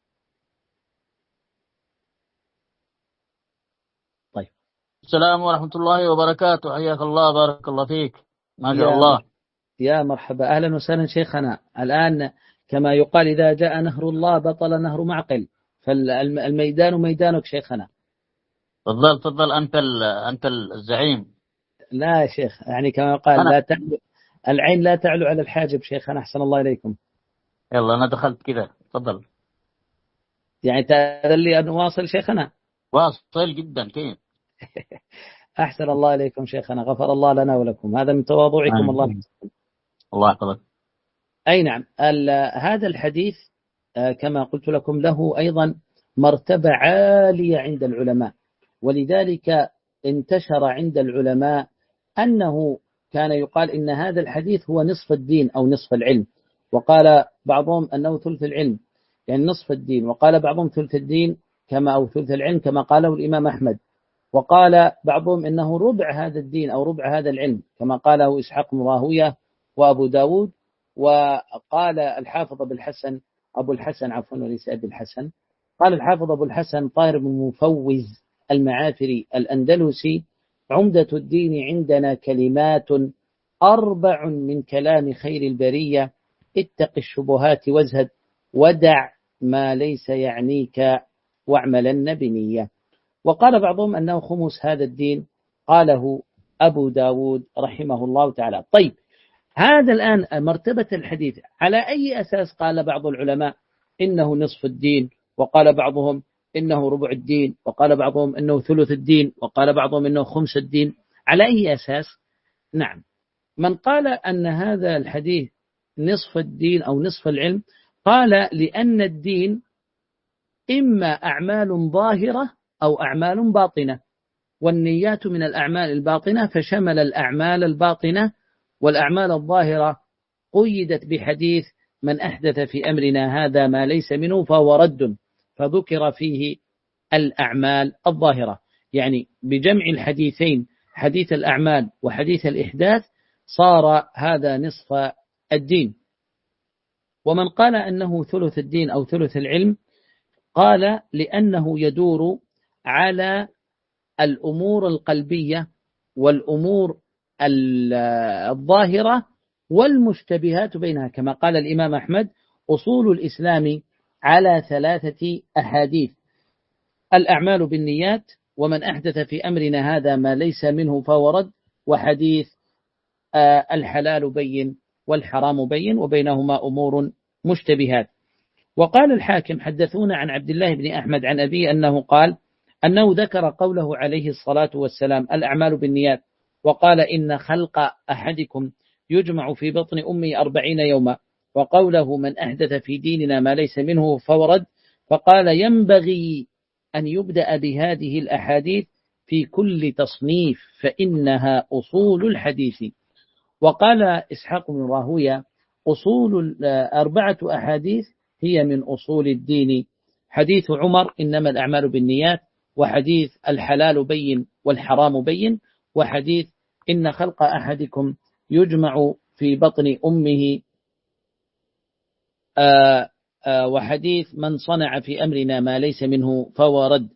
طيب، السلام ورحمة الله وبركاته، حياك الله، بارك الله فيك، ما شاء الله. يا مرحبا، أهلا وسهلا شيخنا. الآن كما يقال إذا جاء نهر الله بطل نهر معقل، فالميدان ميدانك شيخنا. تفضل تفضل، أنت أنت الزعيم. لا يا شيخ، يعني كما يقال لا تعلو العين لا تعلو على الحاجب شيخنا، أحسن الله إليكم. يلا أنا دخلت كذا، تفضل. يعني تأذن لي أن أواصل شيخنا؟ واصل جدا كيف. أحسن الله إليكم شيخنا، غفر الله لنا ولكم، هذا من تواضعكم. الله يحفظكم. الله يحفظك. أي نعم، هذا الحديث كما قلت لكم له أيضا مرتبة عالية عند العلماء، ولذلك انتشر عند العلماء أنه كان يقال إن هذا الحديث هو نصف الدين أو نصف العلم، وقال بعضهم أنه ثلث العلم، يعني نصف الدين، وقال بعضهم ثلث الدين كما أو ثلث العلم كما قاله الإمام أحمد، وقال بعضهم إنه ربع هذا الدين أو ربع هذا العلم كما قاله إسحاق بن راهويه وأبو داود. وقال الحافظ أبو الحسن أبو الحسن عفوا وليس أبي الحسن قال الحافظ أبو الحسن طاهر بن مفوز المعافري الأندلسي: عمدة الدين عندنا كلمات أربع من كلام خير البرية، اتق الشبهات وازهد، ودع ما ليس يعنيك، واعملن بنية. وقال بعضهم أنه خمس هذا الدين، قاله أبو داود رحمه الله تعالى. طيب، هذا الآن مرتبة الحديث على أي أساس قال بعض العلماء إنه نصف الدين، وقال بعضهم إنه ربع الدين، وقال بعضهم إنه ثلث الدين، وقال بعضهم إنه خمس الدين؟ على أي أساس؟ نعم، من قال أن هذا الحديث نصف الدين أو نصف العلم قال لأن الدين إما أعمال ظاهرة أو أعمال باطنة، والنيات من الأعمال الباطنة، فشمل الأعمال الباطنة، والأعمال الظاهرة قيدت بحديث من أحدث في أمرنا هذا ما ليس منه فهو رد، فذكر فيه الأعمال الظاهرة. يعني بجمع الحديثين، حديث الأعمال وحديث الإحداث، صار هذا نصف الدين. ومن قال أنه ثلث الدين أو ثلث العلم، قال لأنه يدور على الأمور القلبية والأمور الظاهرة والمشتبهات بينها، كما قال الإمام أحمد: أصول الإسلام على ثلاثة أحاديث: الأعمال بالنيات، ومن أحدث في أمرنا هذا ما ليس منه فهو رد، وحديث الحلال بين والحرام بين وبينهما أمور مشتبهات. وقال الحاكم: حدثونا عن عبد الله بن أحمد عن أبيه أنه قال أنه ذكر قوله عليه الصلاة والسلام: الأعمال بالنيات، وقال: إن خلق أحدكم يجمع في بطن أمه أربعين يوما، وقوله: من أحدث في ديننا ما ليس منه فورد، فقال: ينبغي أن يبدأ بهذه الأحاديث في كل تصنيف فإنها أصول الحديث. وقال إسحاق بن راهويه: أصول أربعة أحاديث هي من أصول الدين: حديث عمر: إنما الأعمال بالنيات، وحديث الحلال بين والحرام بين، وحديث إن خلق أحدكم يجمع في بطن أمه، آآ آآ وحديث من صنع في أمرنا ما ليس منه فهو رد.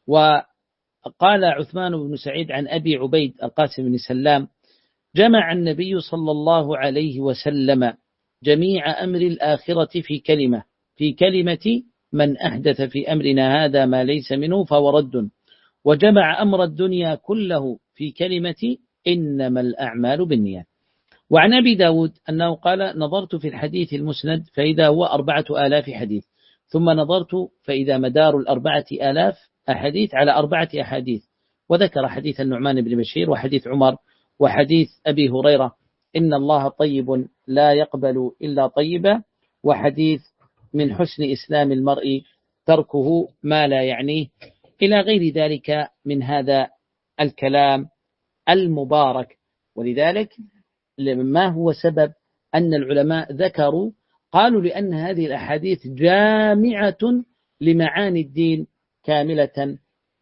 وقال عثمان بن سعيد عن أبي عبيد القاسم بن سلام: جمع النبي صلى الله عليه وسلم جميع أمر الآخرة في كلمة في كلمة من أحدث في أمرنا هذا ما ليس منه فهو رد، وجمع أمر الدنيا كله في كلمة إنما الأعمال بالنيات. وعن أبي داود أنه قال: نظرت في الحديث المسند فإذا هو أربعة آلاف حديث، ثم نظرت فإذا مدار الأربعة آلاف أحاديث على أربعة أحاديث، وذكر حديث النعمان بن بشير وحديث عمر وحديث أبي هريرة: إن الله طيب لا يقبل إلا طيبا، وحديث من حسن إسلام المرء تركه ما لا يعنيه، إلى غير ذلك من هذا الكلام المبارك. ولذلك ما هو سبب أن العلماء ذكروا؟ قالوا لأن هذه الأحاديث جامعة لمعاني الدين كاملة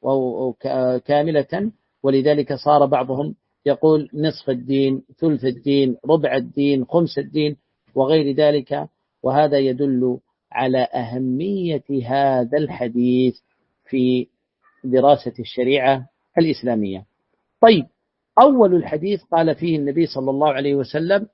كاملة ولذلك صار بعضهم يقول نصف الدين، ثلث الدين، ربع الدين، خمس الدين، وغير ذلك. وهذا يدل على أهمية هذا الحديث في دراسة الشريعة الإسلامية. طيب، أول الحديث قال فيه النبي صلى الله عليه وسلم: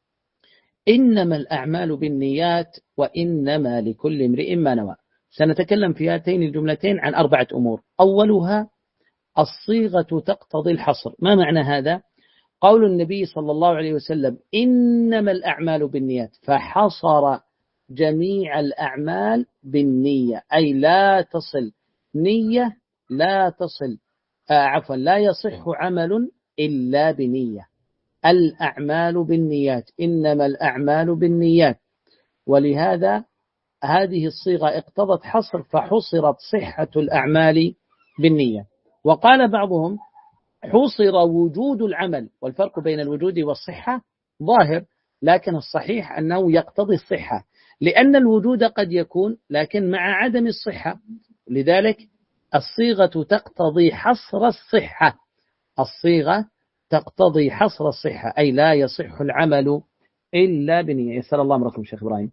إنما الأعمال بالنيات وإنما لكل امرئ ما نوى. سنتكلم في هاتين الجملتين عن أربعة أمور. أولها الصيغة تقتضي الحصر. ما معنى هذا؟ قول النبي صلى الله عليه وسلم: إنما الأعمال بالنيات، فحصر جميع الأعمال بالنية، أي لا تصل نية لا تصل آه عفوا لا يصح عمل إلا بنية. الأعمال بالنيات، إنما الأعمال بالنيات. ولهذا هذه الصيغة اقتضت حصر، فحصرت صحة الأعمال بالنية. وقال بعضهم: حصر وجود العمل، والفرق بين الوجود والصحة ظاهر، لكن الصحيح أنه يقتضي الصحة، لأن الوجود قد يكون لكن مع عدم الصحة. لذلك الصيغة تقتضي حصر الصحة، الصيغة تقتضي حصر الصحة، أي لا يصح العمل إلا بنية. يسأل الله أمركم شيخ إبراهيم.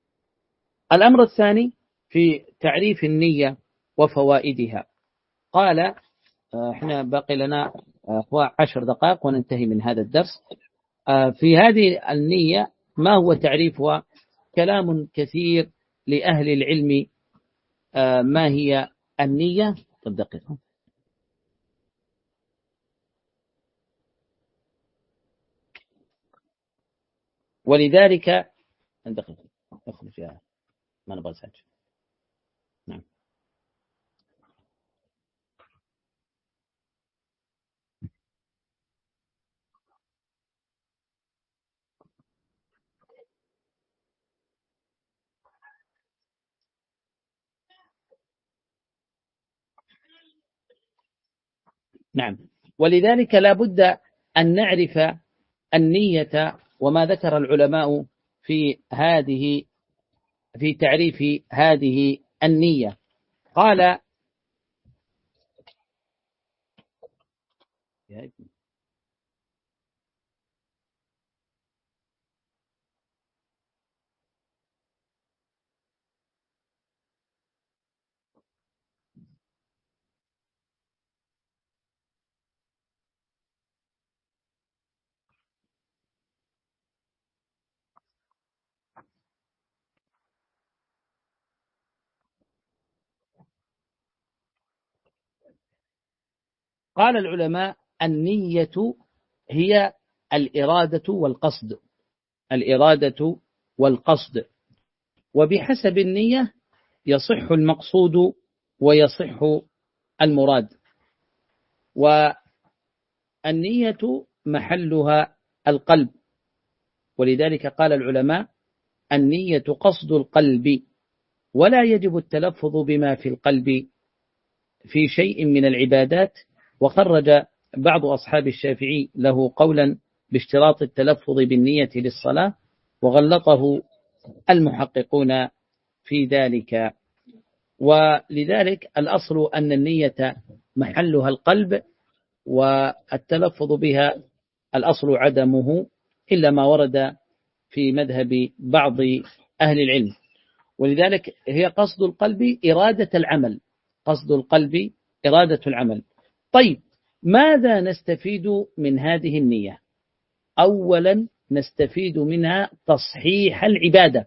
الأمر الثاني في تعريف النية وفوائدها. قال: احنا باقي لنا عشر دقائق وننتهي من هذا الدرس. في هذه النية ما هو تعريفها؟ كلام كثير لأهل العلم. ما هي النية؟ طب دقيقة. ولذلك دقيقة أخرج فيها ما نبغى نسجل. نعم. نعم. ولذلك لا بد أن نعرف النية وما ذكر العلماء في هذه في تعريف هذه النية. قال قال العلماء النية هي الإرادة والقصد، الإرادة والقصد، وبحسب النية يصح المقصود ويصح المراد. والنية محلها القلب، ولذلك قال العلماء النية قصد القلب، ولا يجب التلفظ بما في القلب في شيء من العبادات. وخرج بعض أصحاب الشافعي له قولا باشتراط التلفظ بالنية للصلاة، وغلطه المحققون في ذلك. ولذلك الأصل أن النية محلها القلب، والتلفظ بها الأصل عدمه، إلا ما ورد في مذهب بعض أهل العلم. ولذلك هي قصد القلب إرادة العمل، قصد القلب إرادة العمل. طيب، ماذا نستفيد من هذه النية؟ أولا نستفيد منها تصحيح العبادة.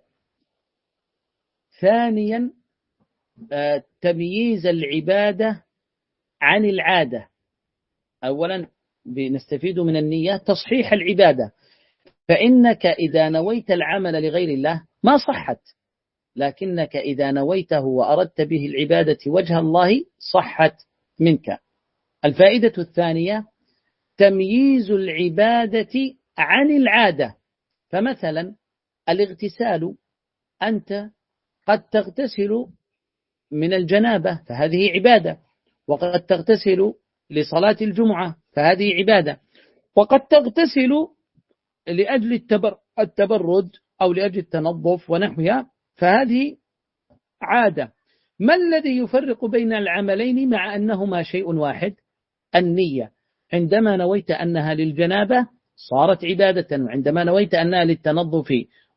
ثانيا تمييز العبادة عن العادة. أولا نستفيد من النية تصحيح العبادة، فإنك إذا نويت العمل لغير الله ما صحت، لكنك إذا نويته وأردت به العبادة وجه الله صحت منك. الفائدة الثانية تمييز العبادة عن العادة. فمثلا الاغتسال، أنت قد تغتسل من الجنابة فهذه عبادة، وقد تغتسل لصلاة الجمعة فهذه عبادة، وقد تغتسل لأجل التبرد أو لأجل التنظف ونحوها فهذه عادة. ما الذي يفرق بين العملين مع أنهما شيء واحد؟ النية. عندما نويت أنها للجنابة صارت عبادة، وعندما نويت أنها للتنظف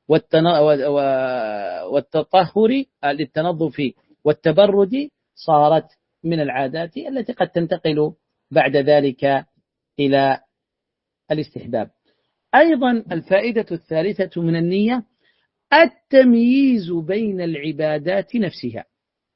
والتطهر للتنظف والتبرد صارت من العادات التي قد تنتقل بعد ذلك إلى الاستحباب. أيضا الفائدة الثالثة من النية التمييز بين العبادات نفسها،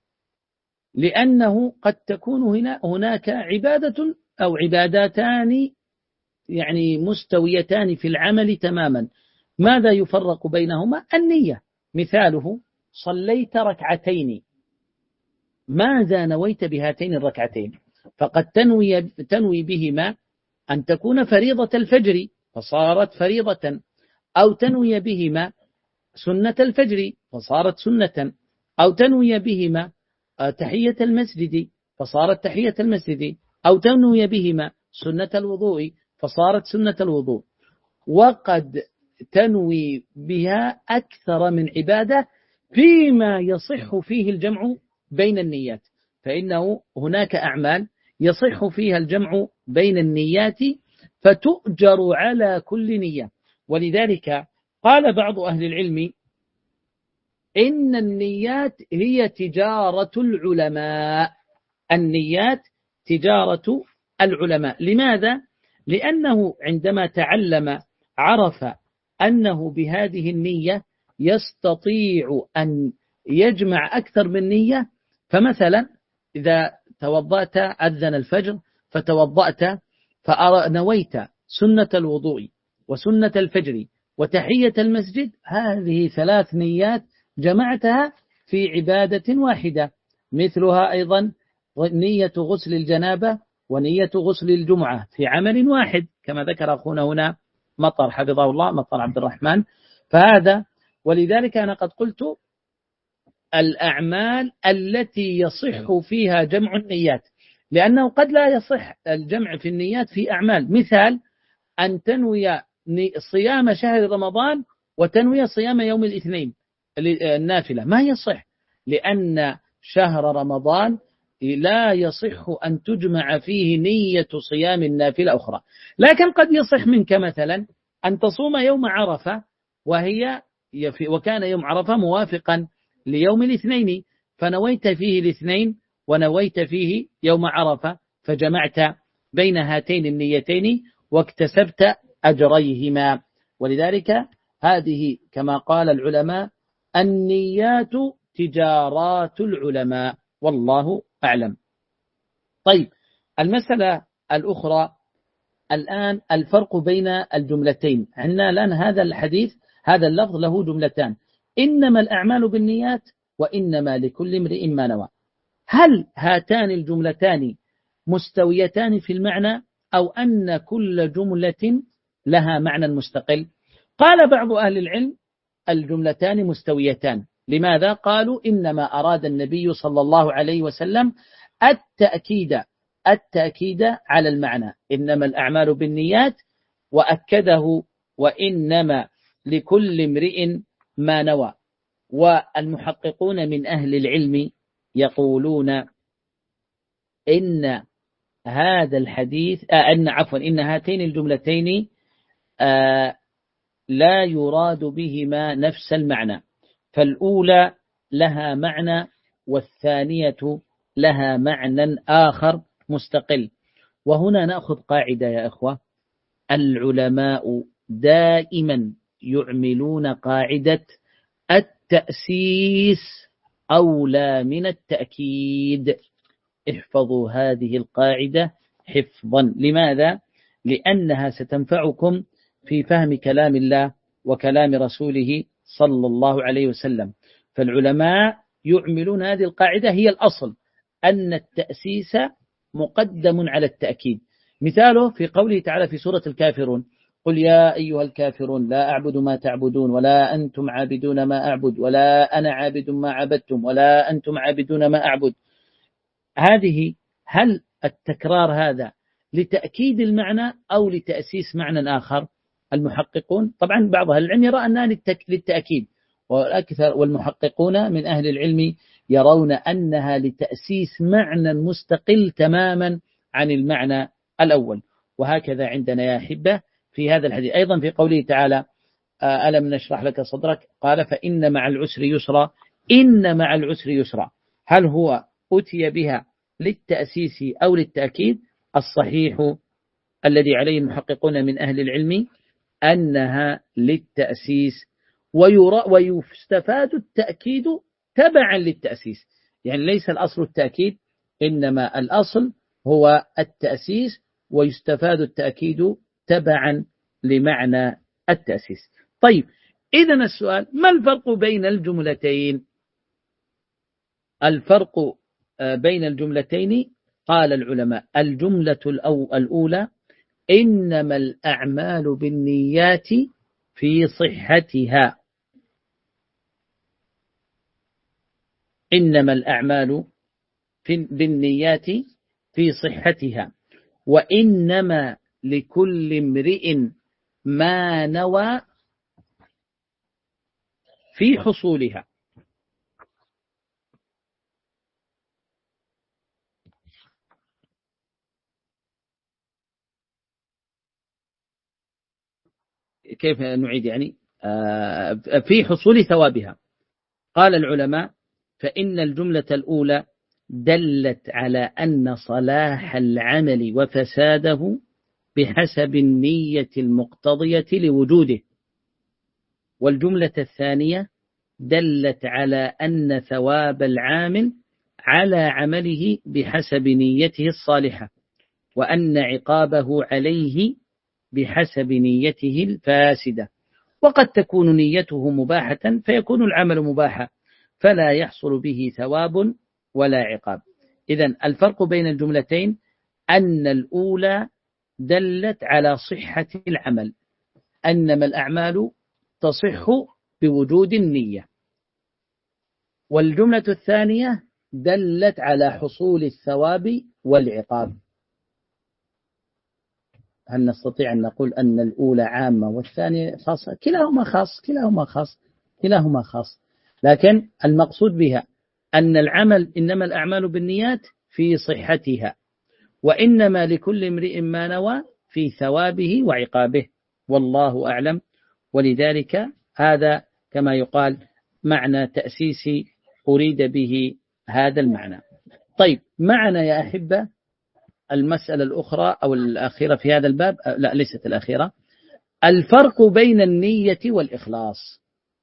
لأنه قد تكون هنا هناك عبادة أو عبادتان يعني مستويتان في العمل تماما. ماذا يفرق بينهما؟ النية. مثاله صليت ركعتين، ماذا نويت بهاتين الركعتين؟ فقد تنوي, تنوي بهما أن تكون فريضة الفجر فصارت فريضة، أو تنوي بهما سنة الفجر فصارت سنة، أو تنوي بهما تحية المسجد فصارت تحية المسجد، أو تنوي بهما سنة الوضوء فصارت سنة الوضوء. وقد تنوي بها أكثر من عبادة فيما يصح فيه الجمع بين النيات، فإنه هناك أعمال يصح فيها الجمع بين النيات فتؤجر على كل نية. ولذلك قال بعض أهل العلم إن النيات هي تجارة العلماء. النيات تجارة العلماء. لماذا؟ لأنه عندما تعلم عرف أنه بهذه النية يستطيع أن يجمع أكثر من نية. فمثلا إذا توضأت أذن الفجر فتوضأت فنويت سنة الوضوء وسنة الفجر وتحية المسجد، هذه ثلاث نيات جمعتها في عبادة واحدة. مثلها أيضا نية غسل الجنابة ونية غسل الجمعة في عمل واحد، كما ذكر أخونا هنا مطر حفظه الله، مطر عبد الرحمن. فهذا ولذلك أنا قد قلت الأعمال التي يصح فيها جمع النيات، لأنه قد لا يصح الجمع في النيات في أعمال، مثال أن تنوي صيام شهر رمضان وتنوي صيام يوم الاثنين النافلة، ما يصح، لأن شهر رمضان لا يصح أن تجمع فيه نية صيام النافلة أخرى. لكن قد يصح منك مثلا أن تصوم يوم عرفة وهي وكان يوم عرفة موافقا ليوم الاثنين، فنويت فيه الاثنين ونويت فيه يوم عرفة، فجمعت بين هاتين النيتين واكتسبت أجريهما. ولذلك هذه كما قال العلماء النيات تجارات العلماء، والله أعلم. طيب، المسألة الأخرى الآن الفرق بين الجملتين. عندنا الآن هذا الحديث، هذا اللفظ له جملتان: إنما الأعمال بالنيات وإنما لكل امرئ ما نوى. هل هاتان الجملتان مستويتان في المعنى أو أن كل جملة لها معنى مستقل؟ قال بعض أهل العلم الجملتان مستويتان. لماذا؟ قالوا إنما أراد النبي صلى الله عليه وسلم التأكيد التأكيد على المعنى، إنما الأعمال بالنيات، وأكده وإنما لكل امرئ ما نوى. والمحققون من أهل العلم يقولون إن هذا الحديث آه أن عفوا إن هاتين الجملتين آه لا يراد بهما نفس المعنى، فالأولى لها معنى والثانية لها معنى آخر مستقل. وهنا نأخذ قاعدة يا إخوة: العلماء دائما يعملون قاعدة التأسيس أولى من التأكيد. احفظوا هذه القاعدة حفظا. لماذا؟ لأنها ستنفعكم في فهم كلام الله وكلام رسوله صلى الله عليه وسلم. فالعلماء يعملون هذه القاعدة، هي الأصل، أن التأسيس مقدم على التأكيد. مثاله في قوله تعالى في سورة الكافرون: قل يا أيها الكافرون لا أعبد ما تعبدون ولا أنتم عابدون ما أعبد ولا أنا عابد ما عبدتم ولا أنتم عابدون ما أعبد. هذه هل التكرار هذا لتأكيد المعنى أو لتأسيس معنى آخر؟ المحققون طبعا بعض أهل العلم يرى أنها للتأكيد، والأكثر والمحققون من أهل العلم يرون أنها لتأسيس معنى مستقل تماما عن المعنى الأول. وهكذا عندنا يا أحبة في هذا الحديث أيضا في قوله تعالى: ألم نشرح لك صدرك، قال فإن مع العسر يسرا، إن مع العسر يسرا. هل هو أتي بها للتأسيس أو للتأكيد؟ الصحيح الذي عليه المحققون من أهل العلم أنها للتأسيس، ويستفاد التأكيد تبعا للتأسيس، يعني ليس الأصل التأكيد، إنما الأصل هو التأسيس، ويستفاد التأكيد تبعا لمعنى التأسيس. طيب، إذن السؤال: ما الفرق بين الجملتين؟ الفرق بين الجملتين قال العلماء: الجملة الأولى إنما الأعمال بالنيات في صحتها، إنما الأعمال بالنيات في صحتها، وإنما لكل امرئ ما نوى في حصولها. كيف نعيد يعني؟ في حصول ثوابها. قال العلماء: فإن الجملة الأولى دلت على أن صلاح العمل وفساده بحسب النية المقتضية لوجوده، والجملة الثانية دلت على أن ثواب العامل على عمله بحسب نيته الصالحة، وأن عقابه عليه بحسب نيته الفاسدة. وقد تكون نيته مباحة فيكون العمل مباحا فلا يحصل به ثواب ولا عقاب. إذن الفرق بين الجملتين أن الأولى دلت على صحة العمل، أنما الأعمال تصح بوجود النية، والجملة الثانية دلت على حصول الثواب والعقاب. هل نستطيع أن نقول أن الأولى عامة والثانية خاصة؟ كلاهما خاص كلاهما خاص كلاهما خاص لكن المقصود بها أن العمل إنما الأعمال بالنيات في صحتها، وإنما لكل امرئ ما نوى في ثوابه وعقابه، والله أعلم. ولذلك هذا كما يقال معنى تأسيسي أريد به هذا المعنى. طيب، معنا يا أحبة المسألة الأخرى أو الأخيرة في هذا الباب، لا ليست الأخيرة، الفرق بين النية والإخلاص.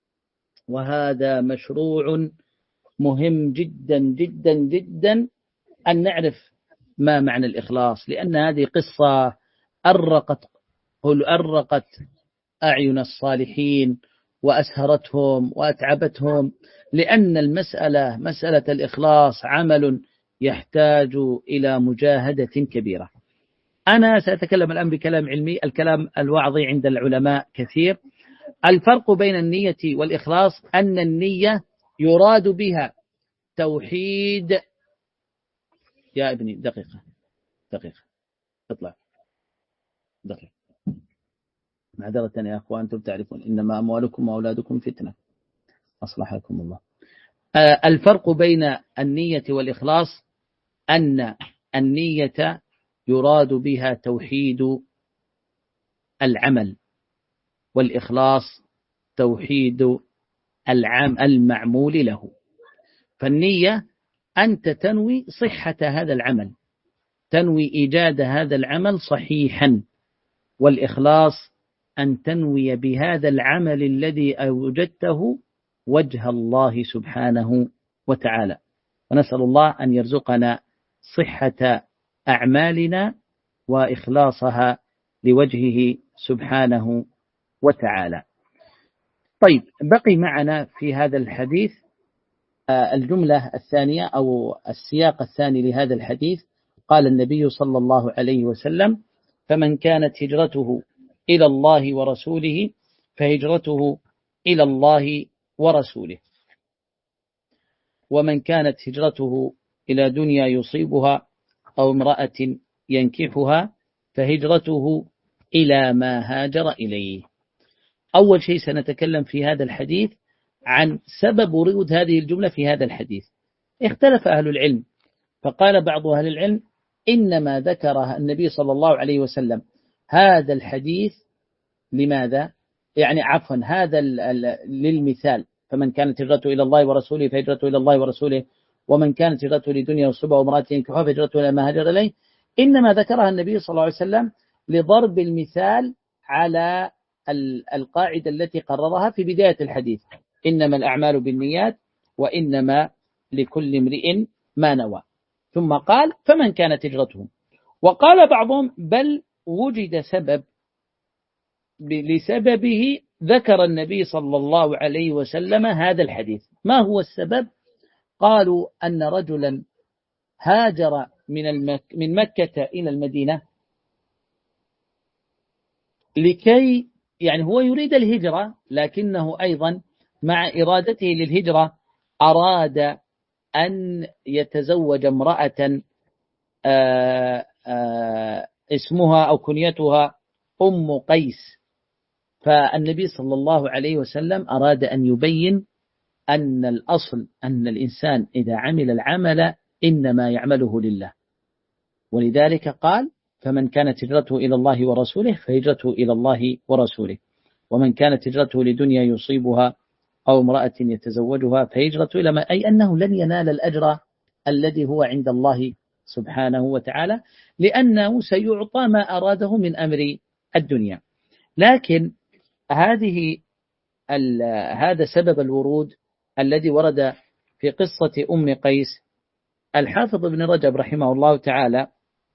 وهذا مشروع مهم جدا جدا جدا أن نعرف ما معنى الإخلاص، لأن هذه قصة أرقت أرقت أعين الصالحين وأسهرتهم وأتعبتهم، لأن المسألة مسألة الإخلاص عمل يحتاج إلى مجاهدة كبيرة. أنا سأتكلم الآن بكلام علمي، الكلام الوعظي عند العلماء كثير. الفرق بين النية والإخلاص أن النية يراد بها توحيد. يا ابني دقيقة دقيقة اطلع دقيقة، معذرة يا أخوان، أنتم تعرفون إنما أموالكم وأولادكم فتنة، أصلحكم الله. الفرق بين النية والإخلاص أن النية يراد بها توحيد العمل، والإخلاص توحيد العام المعمول له. فالنية أنت تنوي صحة هذا العمل، تنوي إيجاد هذا العمل صحيحا، والإخلاص أن تنوي بهذا العمل الذي أوجدته وجه الله سبحانه وتعالى. ونسأل الله أن يرزقنا صحة أعمالنا وإخلاصها لوجهه سبحانه وتعالى. طيب، بقي معنا في هذا الحديث الجملة الثانية أو السياق الثاني لهذا الحديث. قال النبي صلى الله عليه وسلم: فمن كانت هجرته إلى الله ورسوله فهجرته إلى الله ورسوله، ومن كانت هجرته إلى دنيا يصيبها أو امرأة ينكحها فهجرته إلى ما هاجر إليه. أول شيء سنتكلم في هذا الحديث عن سبب ورود هذه الجملة في هذا الحديث. اختلف أهل العلم، فقال بعض أهل العلم إنما ذكر النبي صلى الله عليه وسلم هذا الحديث لماذا؟ يعني عفوا هذا للمثال، فمن كانت هجرته إلى الله ورسوله فهجرته إلى الله ورسوله، ومن كانت هجرته لدنيا يصيبها وامرأة ينكحها فهجرته إلى ما هاجر إليه. إنما ذكرها النبي صلى الله عليه وسلم لضرب المثال على القاعدة التي قررها في بداية الحديث: إنما الأعمال بالنيات وإنما لكل امرئ ما نوى. ثم قال: فمن كانت هجرته. وقال بعضهم: بل وجد سبب لسببه ذكر النبي صلى الله عليه وسلم هذا الحديث. ما هو السبب؟ قالوا أن رجلا هاجر من, المك من مكة إلى المدينة لكي يعني هو يريد الهجرة، لكنه أيضا مع إرادته للهجرة أراد أن يتزوج امرأة آآ آآ اسمها أو كنيتها أم قيس. فالنبي صلى الله عليه وسلم أراد أن يبين أن الأصل أن الإنسان إذا عمل العمل إنما يعمله لله، ولذلك قال: فمن كانت هجرته إلى الله ورسوله فهجرته إلى الله ورسوله، ومن كانت هجرته لدنيا يصيبها أو امرأة يتزوجها فهجرته إلى ما، أي أنه لن ينال الأجر الذي هو عند الله سبحانه وتعالى، لأنه سيعطى ما أراده من أمر الدنيا. لكن هذه هذا سبب الورود الذي ورد في قصة أم قيس. الحافظ ابن رجب رحمه الله تعالى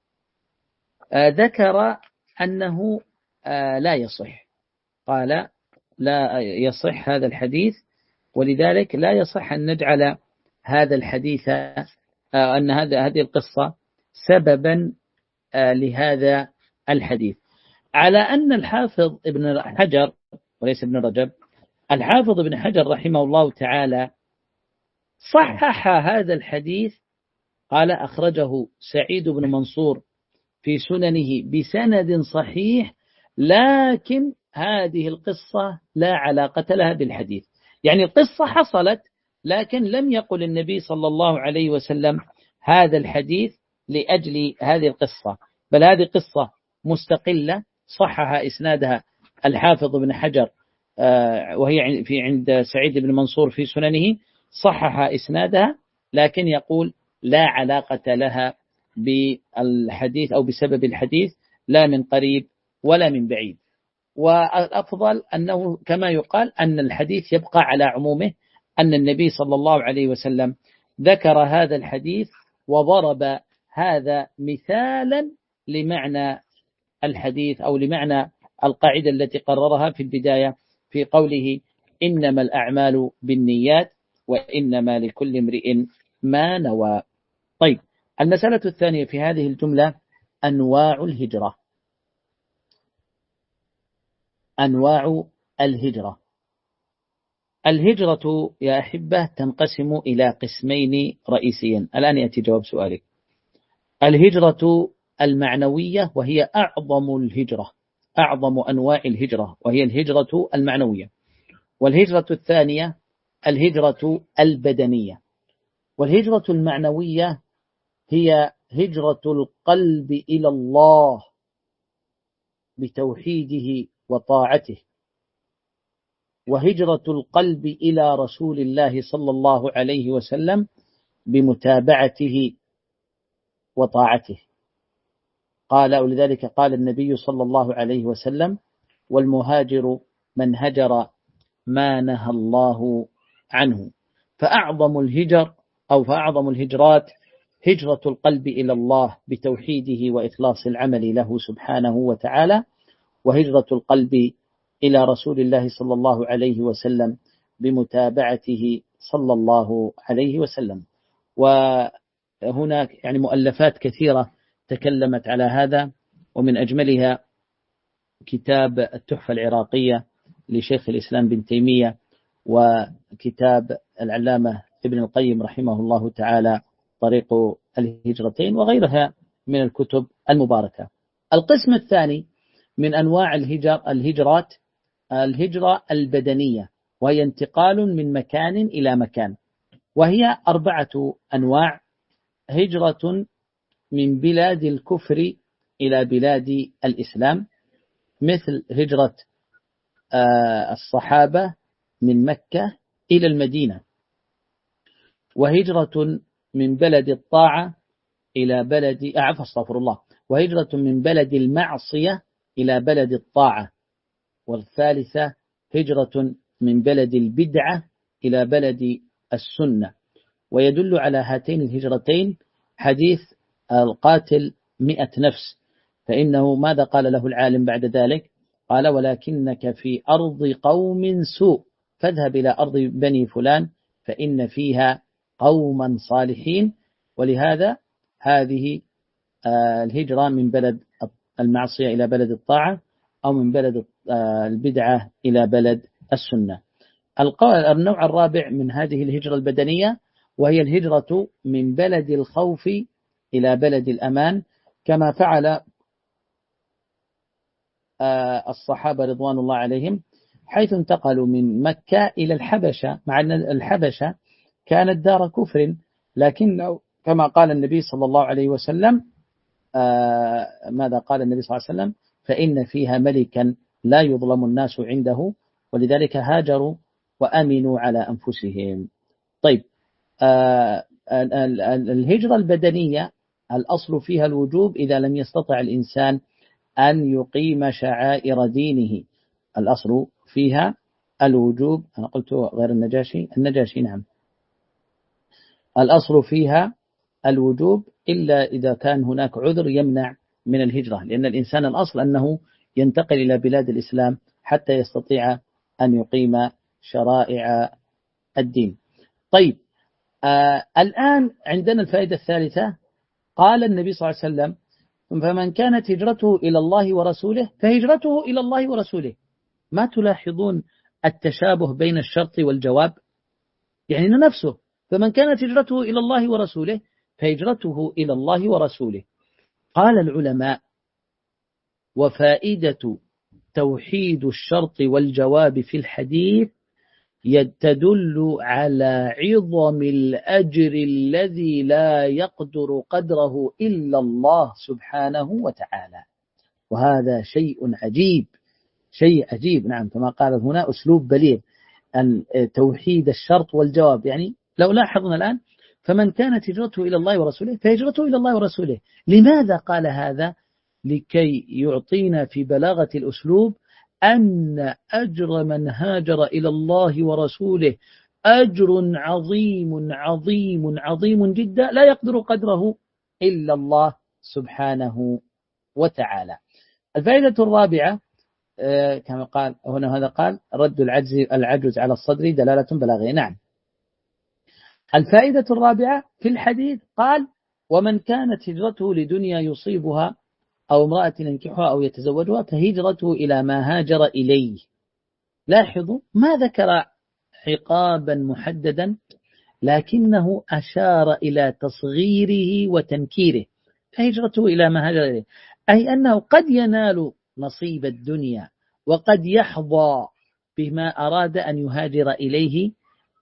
ذكر أنه لا يصح، قال لا يصح هذا الحديث، ولذلك لا يصح أن نجعل هذا الحديث أن هذا هذه القصة سببا لهذا الحديث، على أن الحافظ ابن حجر وليس ابن رجب، الحافظ ابن حجر رحمه الله تعالى صحح هذا الحديث، قال أخرجه سعيد بن منصور في سننه بسند صحيح، لكن هذه القصة لا علاقة لها بالحديث. يعني القصة حصلت، لكن لم يقل النبي صلى الله عليه وسلم هذا الحديث لأجل هذه القصة، بل هذه قصة مستقلة صحح إسنادها الحافظ بن حجر، وهي في عند سعيد بن منصور في سننه، صحح إسنادها، لكن يقول لا علاقة لها بالحديث أو بسبب الحديث، لا من قريب ولا من بعيد. والأفضل أنه كما يقال أن الحديث يبقى على عمومه، أن النبي صلى الله عليه وسلم ذكر هذا الحديث وضرب هذا مثالا لمعنى الحديث أو لمعنى القاعدة التي قررها في البداية في قوله إنما الأعمال بالنيات وإنما لكل امرئ ما نوى. طيب، المسألة الثانية في هذه الجملة أنواع الهجرة. أنواع الهجرة. الهجرة يا أحبة تنقسم إلى قسمين رئيسيين. الآن يأتي جواب سؤالك. الهجرة المعنوية وهي أعظم الهجرة، أعظم أنواع الهجرة، وهي الهجرة المعنوية. والهجرة الثانية الهجرة البدنية. والهجرة المعنوية هي هجرة القلب إلى الله بتوحيده وطاعته، وهجرة القلب إلى رسول الله صلى الله عليه وسلم بمتابعته وطاعته. قال ولذلك قال النبي صلى الله عليه وسلم: والمهاجر من هجر ما نهى الله عنه. فأعظم الهجر أو فأعظم الهجرات هجرة القلب إلى الله بتوحيده وإخلاص العمل له سبحانه وتعالى، وهجرة القلب إلى رسول الله صلى الله عليه وسلم بمتابعته صلى الله عليه وسلم. وهناك يعني مؤلفات كثيرة تكلمت على هذا، ومن أجملها كتاب التحفة العراقية لشيخ الإسلام بن تيمية، وكتاب العلامة ابن القيم رحمه الله تعالى طريق الهجرتين، وغيرها من الكتب المباركة. القسم الثاني من أنواع الهجر الهجرات الهجرة البدنية، وهي انتقال من مكان إلى مكان، وهي أربعة أنواع: هجرة من بلاد الكفر إلى بلاد الإسلام، مثل هجرة الصحابة من مكة إلى المدينة، وهجرة من بلد الطاعة إلى بلد أعف استغفر الله وهجرة من بلد المعصية إلى بلد الطاعة، والثالثة هجرة من بلد البدعة إلى بلد السنة. ويدل على هاتين الهجرتين حديث القاتل مئة نفس، فإنه ماذا قال له العالم بعد ذلك؟ قال: ولكنك في أرض قوم سوء فاذهب إلى أرض بني فلان فإن فيها قوما صالحين. ولهذا هذه الهجرة من بلد المعصية إلى بلد الطاعة، أو من بلد البدعة إلى بلد السنة. النوع الرابع من هذه الهجرة البدنية وهي الهجرة من بلد الخوف إلى بلد الأمان، كما فعل الصحابة رضوان الله عليهم حيث انتقلوا من مكة إلى الحبشة، مع أن الحبشة كانت دار كفر، لكن كما قال النبي صلى الله عليه وسلم ماذا قال النبي صلى الله عليه وسلم؟ فإن فيها ملكا لا يظلم الناس عنده، ولذلك هاجروا وأمنوا على أنفسهم. طيب، الهجرة البدنية الأصل فيها الوجوب إذا لم يستطع الإنسان أن يقيم شعائر دينه. الأصل فيها الوجوب، أنا قلت غير النجاشي النجاشي نعم الأصل فيها الوجوب إلا إذا كان هناك عذر يمنع من الهجرة، لأن الإنسان الأصل أنه ينتقل إلى بلاد الإسلام حتى يستطيع أن يقيم شرائع الدين. طيب، آه الآن عندنا الفائدة الثالثة. قال النبي صلى الله عليه وسلم: فمن كانت هجرته إلى الله ورسوله فهجرته إلى الله ورسوله. ما تلاحظون التشابه بين الشرط والجواب؟ يعني نفسه فمن كانت هجرته إلى الله ورسوله فهجرته إلى الله ورسوله. قال العلماء: وفائدة توحيد الشرط والجواب في الحديث تدل على عظم الأجر الذي لا يقدر قدره إلا الله سبحانه وتعالى. وهذا شيء عجيب، شيء عجيب. نعم، كما قال هنا أسلوب بليغ، أن توحيد الشرط والجواب. يعني لو لاحظنا الآن: فمن كانت هجرته إلى الله ورسوله فهجرته إلى الله ورسوله. لماذا قال هذا؟ لكي يعطينا في بلاغة الأسلوب أن أجر من هاجر إلى الله ورسوله أجر عظيم عظيم عظيم جدا لا يقدر قدره إلا الله سبحانه وتعالى. الفائدة الرابعة كما قال هنا، هذا قال: رد العجز العجز على الصدر دلالة بلاغية. نعم. الفائدة الرابعة في الحديث قال: ومن كانت هجرته لدنيا يصيبها أو امرأة ينكحها أو يتزوجها فهجرته إلى ما هاجر إليه. لاحظوا ما ذكر عقابا محددا، لكنه أشار إلى تصغيره وتنكيره. فهجرته إلى ما هاجر إليه، أي أنه قد ينال نصيب الدنيا وقد يحظى بما أراد أن يهاجر إليه،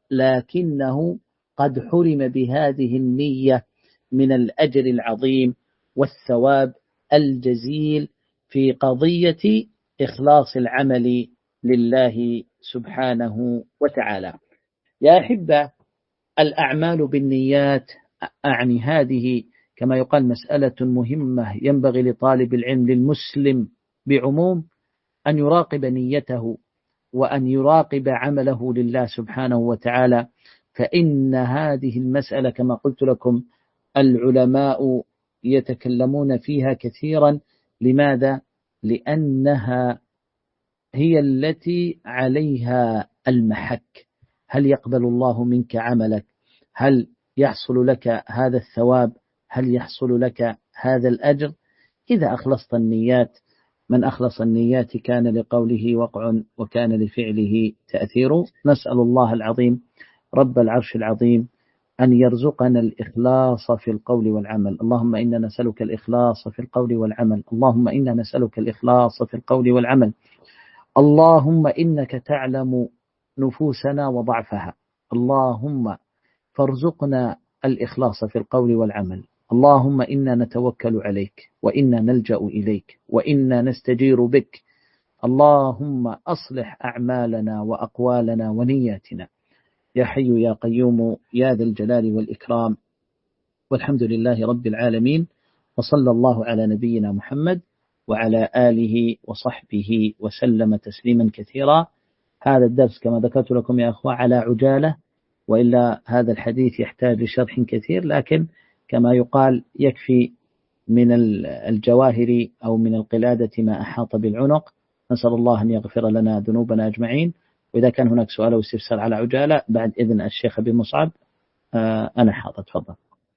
لكنه قد حرم بهذه النية من الأجر العظيم والثواب الجزيل في قضية إخلاص العمل لله سبحانه وتعالى. يا أحبة، الأعمال بالنيات، أعني هذه كما يقال مسألة مهمة ينبغي لطالب العلم للمسلم بعموم أن يراقب نيته وأن يراقب عمله لله سبحانه وتعالى، فإن هذه المسألة كما قلت لكم العلماء يتكلمون فيها كثيرا. لماذا؟ لأنها هي التي عليها المحك. هل يقبل الله منك عملك؟ هل يحصل لك هذا الثواب؟ هل يحصل لك هذا الأجر؟ إذا أخلصت النيات، من أخلص النيات كان لقوله وقع وكان لفعله تأثير. نسأل الله العظيم رب العرش العظيم أن يرزقنا الإخلاص في القول والعمل. اللهم إنا نسألك الإخلاص في القول والعمل. اللهم إنا نسألك الإخلاص في القول والعمل. اللهم إنك تعلم نفوسنا وضعفها، اللهم فارزقنا الإخلاص في القول والعمل. اللهم إنا نتوكل عليك وإنا نلجأ إليك وإنا نستجير بك. اللهم أصلح أعمالنا وأقوالنا ونياتنا يا حي يا قيوم يا ذا الجلال والإكرام. والحمد لله رب العالمين، وصلى الله على نبينا محمد وعلى آله وصحبه وسلم تسليما كثيرا. هذا الدرس كما ذكرت لكم يا أخوة على عجالة، وإلا هذا الحديث يحتاج لشرح كثير، لكن كما يقال يكفي من الجواهر أو من القلادة ما أحاط بالعنق. نسأل الله أن يغفر لنا ذنوبنا أجمعين. وإذا كان هناك سؤال أو استفسار على عجالة بعد إذن الشيخ أبي مصعب أنا حاضر. تفضل.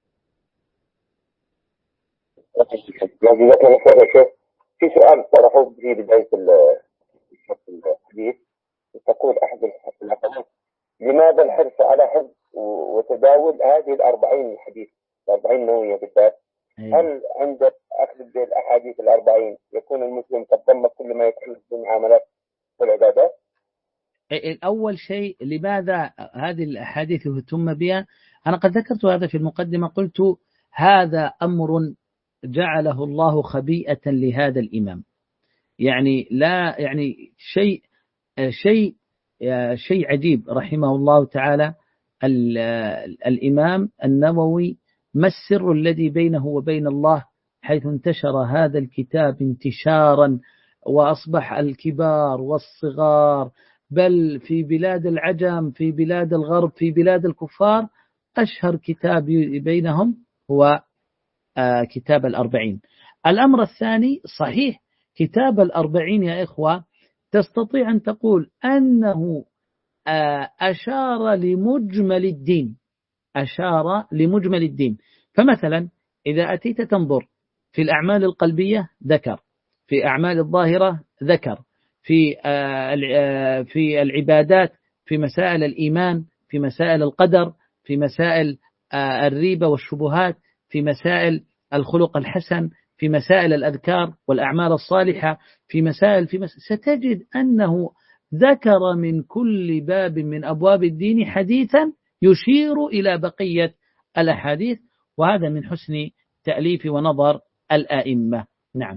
في سؤال طرحوه في بداية الحديث، تقول أحد الأخوات: لماذا الحرص على حفظ وتداول هذه الأربعين الحديث، الأربعين نووية بالذات؟ هل عند أخذ الأحاديث الأربعين يكون المسلم قد ضم كل ما يتعلق بالمعاملات والعبادات؟ الأول شيء، لماذا هذه الأحاديث اهتم بها؟ أنا قد ذكرت هذا في المقدمة، قلت هذا أمر جعله الله خبيئة لهذا الإمام. يعني لا يعني شيء شيء شيء عجيب رحمه الله تعالى. الإمام النووي ما السر الذي بينه وبين الله حيث انتشر هذا الكتاب انتشارا، وأصبح الكبار والصغار بل في بلاد العجم، في بلاد الغرب، في بلاد الكفار، أشهر كتاب بينهم هو كتاب الأربعين. الأمر الثاني، صحيح كتاب الأربعين يا إخوة تستطيع أن تقول أنه أشار لمجمل الدين، أشار لمجمل الدين. فمثلا إذا أتيت تنظر في الأعمال القلبية ذكر، في أعمال الظاهرة ذكر، في في العبادات، في مسائل الإيمان، في مسائل القدر، في مسائل الريبة والشبهات، في مسائل الخلق الحسن، في مسائل الأذكار والأعمال الصالحة، في مسائل في مسائل ستجد أنه ذكر من كل باب من أبواب الدين حديثا يشير إلى بقية الأحاديث، وهذا من حسن تأليف ونظر الآئمة. نعم.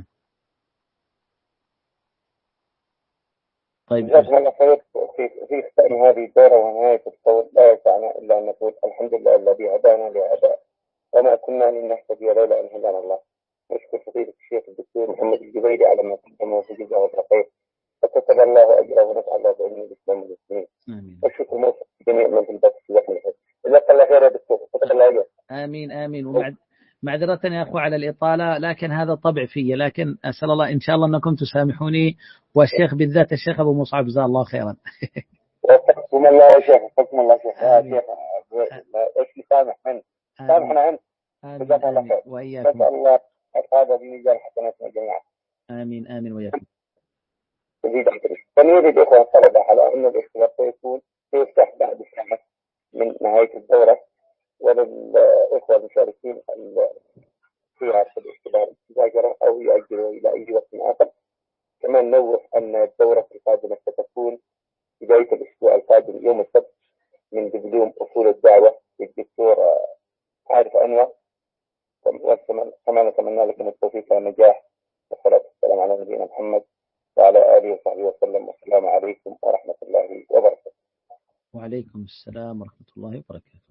طيب جزاكم الله خير. في في ختام هذه الدورة ونهاية القول لا يسعنا إلا أن نقول الحمد لله الذي هدانا لهذا وما كنا لنهتدي لولا أن هدانا الله. نشكر فضيلة الشيخ الدكتور محمد الجبيري على ما قدمه في جزاه الله خير، وكتب الله أجره ونفع الله بعلمه الإسلام والمسلمين. والشكر موصول جميع من في البث في وقت الحج. جزاك الله خير يا دكتور، كتب الله أجره. آمين آمين. ومعد معذرة يا أخو على الإطالة، لكن هذا طبع فيه، لكن أسأل الله إن شاء الله أنكم تسامحوني، والشيخ بالذات الشيخ أبو مصعب جزاه الله خيرا. وفقكم الله يا شيخ، وفقكم الله شيخ. يا شيخ ايش نسامح من سامحنا أنت. جزاك الله خير وإياكم. نسأل الله هذا بميزان حسناتنا جميعا. آمين آمين وإياكم. فنريد إخوة الطلبة على أن الاختلاف سيكون سيفتح بعد ساعة من نهاية الدورة، وللإخوة المشاركين الخيار في الاختبار مباشرة أو يؤجلوا إلى أي وقت آخر. كمان نوه أن الدورة القادمة ستكون بداية الأسبوع القادم يوم السبت من دبلوم أصول الدعوة للدكتور عارف أنور. كما نتمنى لكم التوفيق والنجاح، والصلاة والسلام على نبينا محمد وعلى آله وصحبه وسلم، والسلام عليكم ورحمة الله وبركاته. وعليكم السلام ورحمة الله وبركاته.